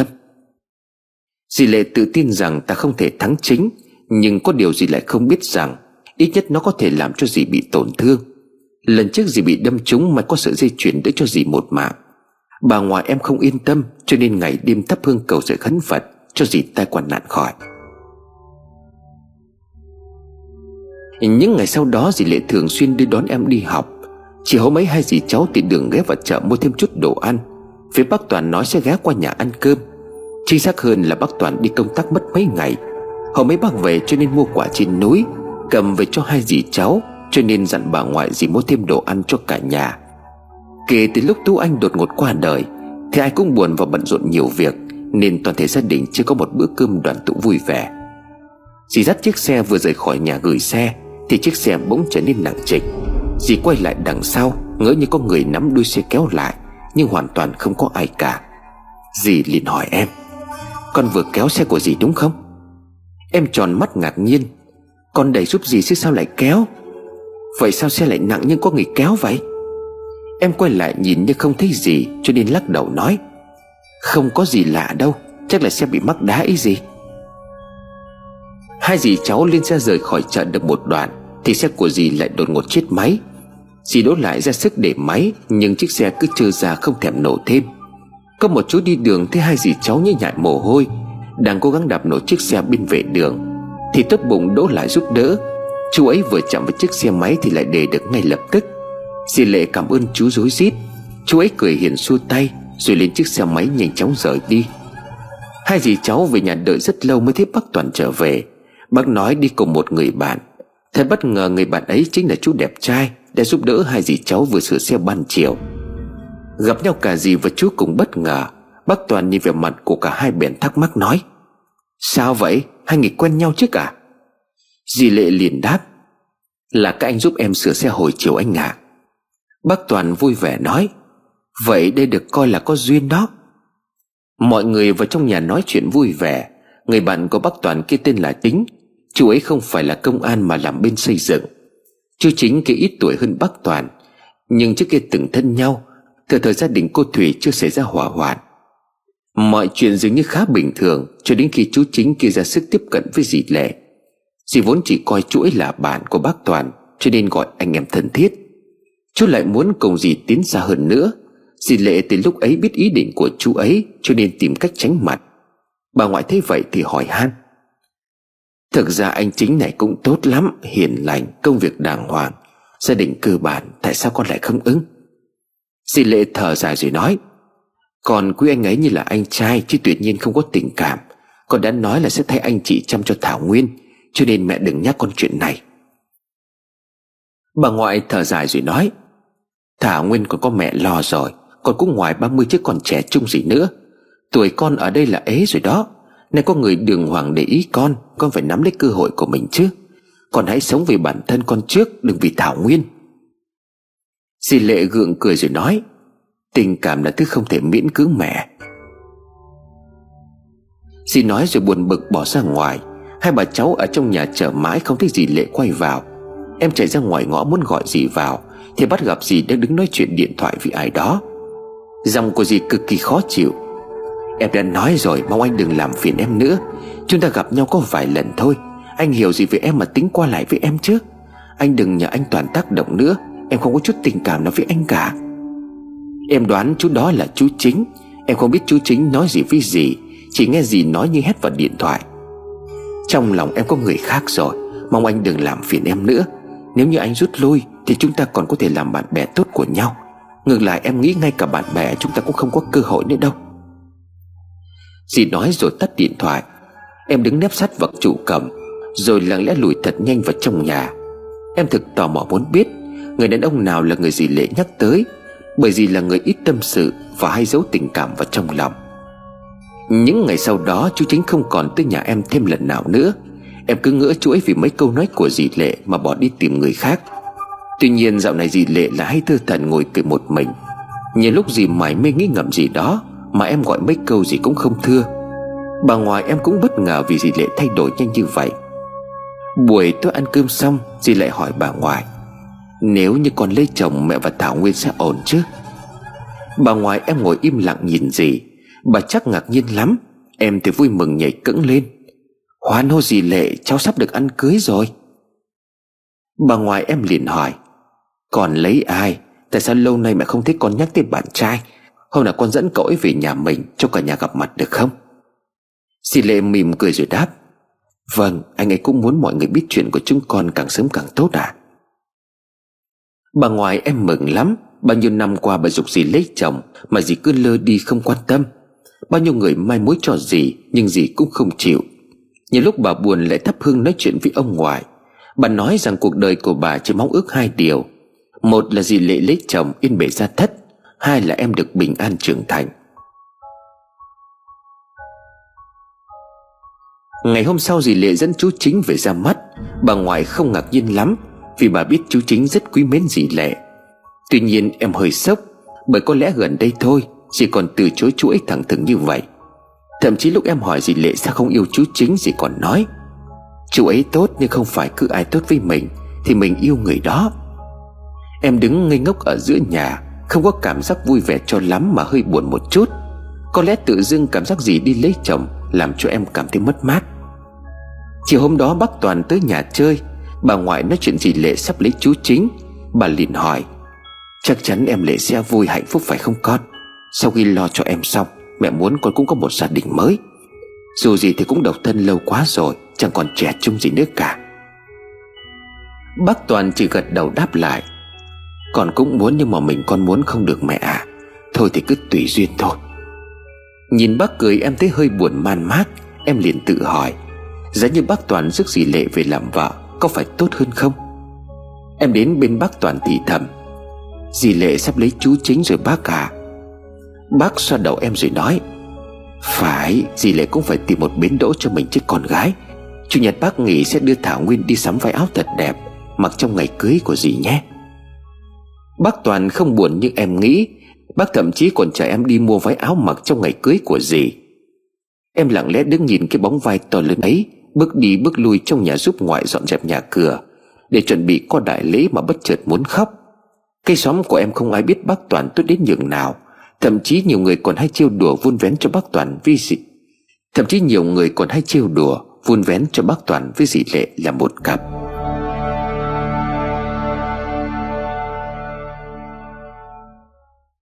Dì Lệ tự tin rằng ta không thể thắng chính, nhưng có điều dì lại không biết rằng ít nhất nó có thể làm cho dì bị tổn thương. Lần trước dì bị đâm trúng mà có sợi dây chuyền đỡ cho dì một mạng. Bà ngoại em không yên tâm, cho nên ngày đêm thắp hương cầu trời khấn Phật cho dì tai qua nạn khỏi. Những ngày sau đó dì Lệ thường xuyên đưa đón em đi học. Chỉ hôm ấy hai dì cháu tiện đường ghé vào chợ mua thêm chút đồ ăn. Phía bác Toàn nói sẽ ghé qua nhà ăn cơm. Chính xác hơn là bác Toàn đi công tác mất mấy ngày. Hôm ấy bác về cho nên mua quả trên núi cầm về cho hai dì cháu, cho nên dặn bà ngoại dì mua thêm đồ ăn cho cả nhà. Kể từ lúc Tú Anh đột ngột qua đời thì ai cũng buồn và bận rộn nhiều việc, nên toàn thể gia đình chưa có một bữa cơm đoàn tụ vui vẻ. Dì dắt chiếc xe vừa rời khỏi nhà gửi xe thì chiếc xe bỗng trở nên nặng trịch. Dì quay lại đằng sau, ngỡ như có người nắm đuôi xe kéo lại, nhưng hoàn toàn không có ai cả. Dì liền hỏi em: Con vừa kéo xe của dì đúng không? Em tròn mắt ngạc nhiên: Con đẩy giúp dì chứ sao lại kéo? Vậy sao xe lại nặng nhưng có người kéo vậy? Em quay lại nhìn nhưng không thấy gì, cho nên lắc đầu nói: Không có gì lạ đâu, chắc là xe bị mắc đá ý gì. Hai dì cháu lên xe rời khỏi chợ được một đoạn thì xe của dì lại đột ngột chết máy. Dì đỗ lại ra sức để máy, nhưng chiếc xe cứ trơ ra không thèm nổ thêm. Có một chú đi đường thấy hai dì cháu như nhại mồ hôi, đang cố gắng đạp nổ chiếc xe bên vệ đường, thì tốt bụng đỗ lại giúp đỡ. Chú ấy vừa chạm vào chiếc xe máy thì lại để được ngay lập tức. Dì Lệ cảm ơn chú rối rít. Chú ấy cười hiền xua tay rồi lên chiếc xe máy nhanh chóng rời đi. Hai dì cháu về nhà đợi rất lâu mới thấy bác Toàn trở về. Bác nói đi cùng một người bạn. Thật bất ngờ người bạn ấy chính là chú đẹp trai đã giúp đỡ hai dì cháu vừa sửa xe ban chiều. Gặp nhau cả dì và chú cũng bất ngờ. Bác Toàn nhìn về mặt của cả hai bèn thắc mắc nói: Sao vậy? Hai người quen nhau chứ cả? Dì Lệ liền đáp: Là các anh giúp em sửa xe hồi chiều anh ạ. À. Bác Toàn vui vẻ nói: Vậy đây được coi là có duyên đó. Mọi người vào trong nhà nói chuyện vui vẻ. Người bạn của bác Toàn kia tên là Chính. Chú ấy không phải là công an mà làm bên xây dựng. Chú Chính kia ít tuổi hơn bác Toàn, nhưng trước kia từng thân nhau. Từ thời gia đình cô Thủy chưa xảy ra hỏa hoạn, mọi chuyện dường như khá bình thường, cho đến khi chú Chính kia ra sức tiếp cận với dì Lệ. Dì vốn chỉ coi chú ấy là bạn của bác Toàn, cho nên gọi anh em thân thiết. Chú lại muốn cùng dì tiến xa hơn nữa. Dì Lệ từ lúc ấy biết ý định của chú ấy, cho nên tìm cách tránh mặt. Bà ngoại thấy vậy thì hỏi han: Thực ra anh Chính này cũng tốt lắm, hiền lành, công việc đàng hoàng, gia đình cơ bản, tại sao con lại không ứng? Dì Lệ thở dài rồi nói: Con quý anh ấy như là anh trai, chứ tuyệt nhiên không có tình cảm. Con đã nói là sẽ thay anh chị chăm cho Thảo Nguyên, cho nên mẹ đừng nhắc con chuyện này. Bà ngoại thở dài rồi nói: Thảo Nguyên còn có mẹ lo rồi. Con cũng ngoài ba mươi chứ còn trẻ trung gì nữa. Tuổi con ở đây là ế rồi đó. Nên có người đường hoàng để ý con, con phải nắm lấy cơ hội của mình chứ. Con hãy sống vì bản thân con trước, đừng vì Thảo Nguyên. Dì Lệ gượng cười rồi nói: Tình cảm là thứ không thể miễn cưỡng mẹ. Dì nói rồi buồn bực bỏ ra ngoài. Hai bà cháu ở trong nhà chờ mãi không thấy dì Lệ quay vào. Em chạy ra ngoài ngõ muốn gọi dì vào thì bắt gặp dì đang đứng nói chuyện điện thoại với ai đó. Giọng của dì cực kỳ khó chịu: Em đã nói rồi, mong anh đừng làm phiền em nữa. Chúng ta gặp nhau có vài lần thôi. Anh hiểu gì về em mà tính qua lại với em chứ. Anh đừng nhờ anh Toàn tác động nữa. Em không có chút tình cảm nào với anh cả. Em đoán chú đó là chú Chính. Em không biết chú Chính nói gì với dì, chỉ nghe dì nói như hét vào điện thoại. Trong lòng em có người khác rồi, mong anh đừng làm phiền em nữa. Nếu như anh rút lui thì chúng ta còn có thể làm bạn bè tốt của nhau. Ngược lại em nghĩ ngay cả bạn bè chúng ta cũng không có cơ hội nữa đâu. Dì nói rồi tắt điện thoại. Em đứng nép sát vào trụ cầm, rồi lặng lẽ lùi thật nhanh vào trong nhà. Em thực tò mò muốn biết người đàn ông nào là người dì Lệ nhắc tới, bởi dì là người ít tâm sự và hay giấu tình cảm vào trong lòng. Những ngày sau đó chú Chính không còn tới nhà em thêm lần nào nữa. Em cứ ngỡ chú ấy vì mấy câu nói của dì Lệ mà bỏ đi tìm người khác. Tuy nhiên dạo này dì Lệ là hay thơ thẩn ngồi cười một mình. Nhiều lúc dì mải mê nghĩ ngẫm gì đó mà em gọi mấy câu dì cũng không thưa. Bà ngoại em cũng bất ngờ vì dì Lệ thay đổi nhanh như vậy. Buổi tối ăn cơm xong, dì lại hỏi bà ngoại: Nếu như con lấy chồng, mẹ và Thảo Nguyên sẽ ổn chứ? Bà ngoại em ngồi im lặng nhìn dì. Bà chắc ngạc nhiên lắm. Em thì vui mừng nhảy cẫng lên: Hoan hô dì Lệ, cháu sắp được ăn cưới rồi. Bà ngoại em liền hỏi: Con lấy ai? Tại sao lâu nay mẹ không thấy con nhắc đến bạn trai? Hôm nào con dẫn cậu ấy về nhà mình cho cả nhà gặp mặt được không? Dì Lệ mỉm cười rồi đáp: Vâng, anh ấy cũng muốn mọi người biết chuyện của chúng con càng sớm càng tốt à. Bà ngoại em mừng lắm. Bao nhiêu năm qua bà giục dì lấy chồng mà dì cứ lơ đi không quan tâm. Bao nhiêu người mai mối cho dì, nhưng dì cũng không chịu. Nhiều lúc bà buồn lại thắp hương nói chuyện với ông ngoại. Bà nói rằng cuộc đời của bà chỉ mong ước hai điều: một là dì Lệ lấy chồng yên bề gia thất, hai là em được bình an trưởng thành. Ngày hôm sau dì Lệ dẫn chú Chính về ra mắt. Bà ngoại không ngạc nhiên lắm, vì bà biết chú Chính rất quý mến dì Lệ. Tuy nhiên em hơi sốc, bởi có lẽ gần đây thôi Dì còn từ chối chú ấy thẳng thừng như vậy. Thậm chí lúc em hỏi dì Lệ sao không yêu chú Chính, dì còn nói chú ấy tốt nhưng không phải cứ ai tốt với mình thì mình yêu người đó. Em đứng ngây ngốc ở giữa nhà, không có cảm giác vui vẻ cho lắm mà hơi buồn một chút. Có lẽ tự dưng cảm giác gì đi lấy chồng làm cho em cảm thấy mất mát. Chiều hôm đó bác Toàn tới nhà chơi. Bà ngoại nói chuyện dì Lệ sắp lấy chú Chính. Bà liền hỏi: chắc chắn em Lệ sẽ vui hạnh phúc phải không con? Sau khi lo cho em xong, mẹ muốn con cũng có một gia đình mới. Dù gì thì cũng độc thân lâu quá rồi, chẳng còn trẻ trung gì nữa cả. Bác Toàn chỉ gật đầu đáp lại: con cũng muốn nhưng mà mình con muốn không được mẹ à. Thôi thì cứ tùy duyên thôi. Nhìn bác cười em thấy hơi buồn man mác. Em liền tự hỏi, giá như bác Toàn rước dì Lệ về làm vợ có phải tốt hơn không? Em đến bên bác Toàn thì thầm: dì Lệ sắp lấy chú Chính rồi bác à. Bác xoa đầu em rồi nói: phải, dì Lệ cũng phải tìm một bến đỗ cho mình chứ con gái. Chủ nhật bác nghỉ sẽ đưa Thảo Nguyên đi sắm váy áo thật đẹp mặc trong ngày cưới của dì nhé. Bác Toàn không buồn như em nghĩ. Bác thậm chí còn chở em đi mua váy áo mặc trong ngày cưới của dì. Em lặng lẽ đứng nhìn cái bóng vai to lớn ấy bước đi bước lui trong nhà giúp ngoại dọn dẹp nhà cửa để chuẩn bị có đại lễ mà bất chợt muốn khóc. Cây xóm của em không ai biết bác Toàn tốt đến nhường nào. Thậm chí nhiều người còn hay trêu đùa vun vén cho bác Toàn vì dì Thậm chí nhiều người còn hay trêu đùa vun vén cho bác Toàn với dì Lệ là một cặp.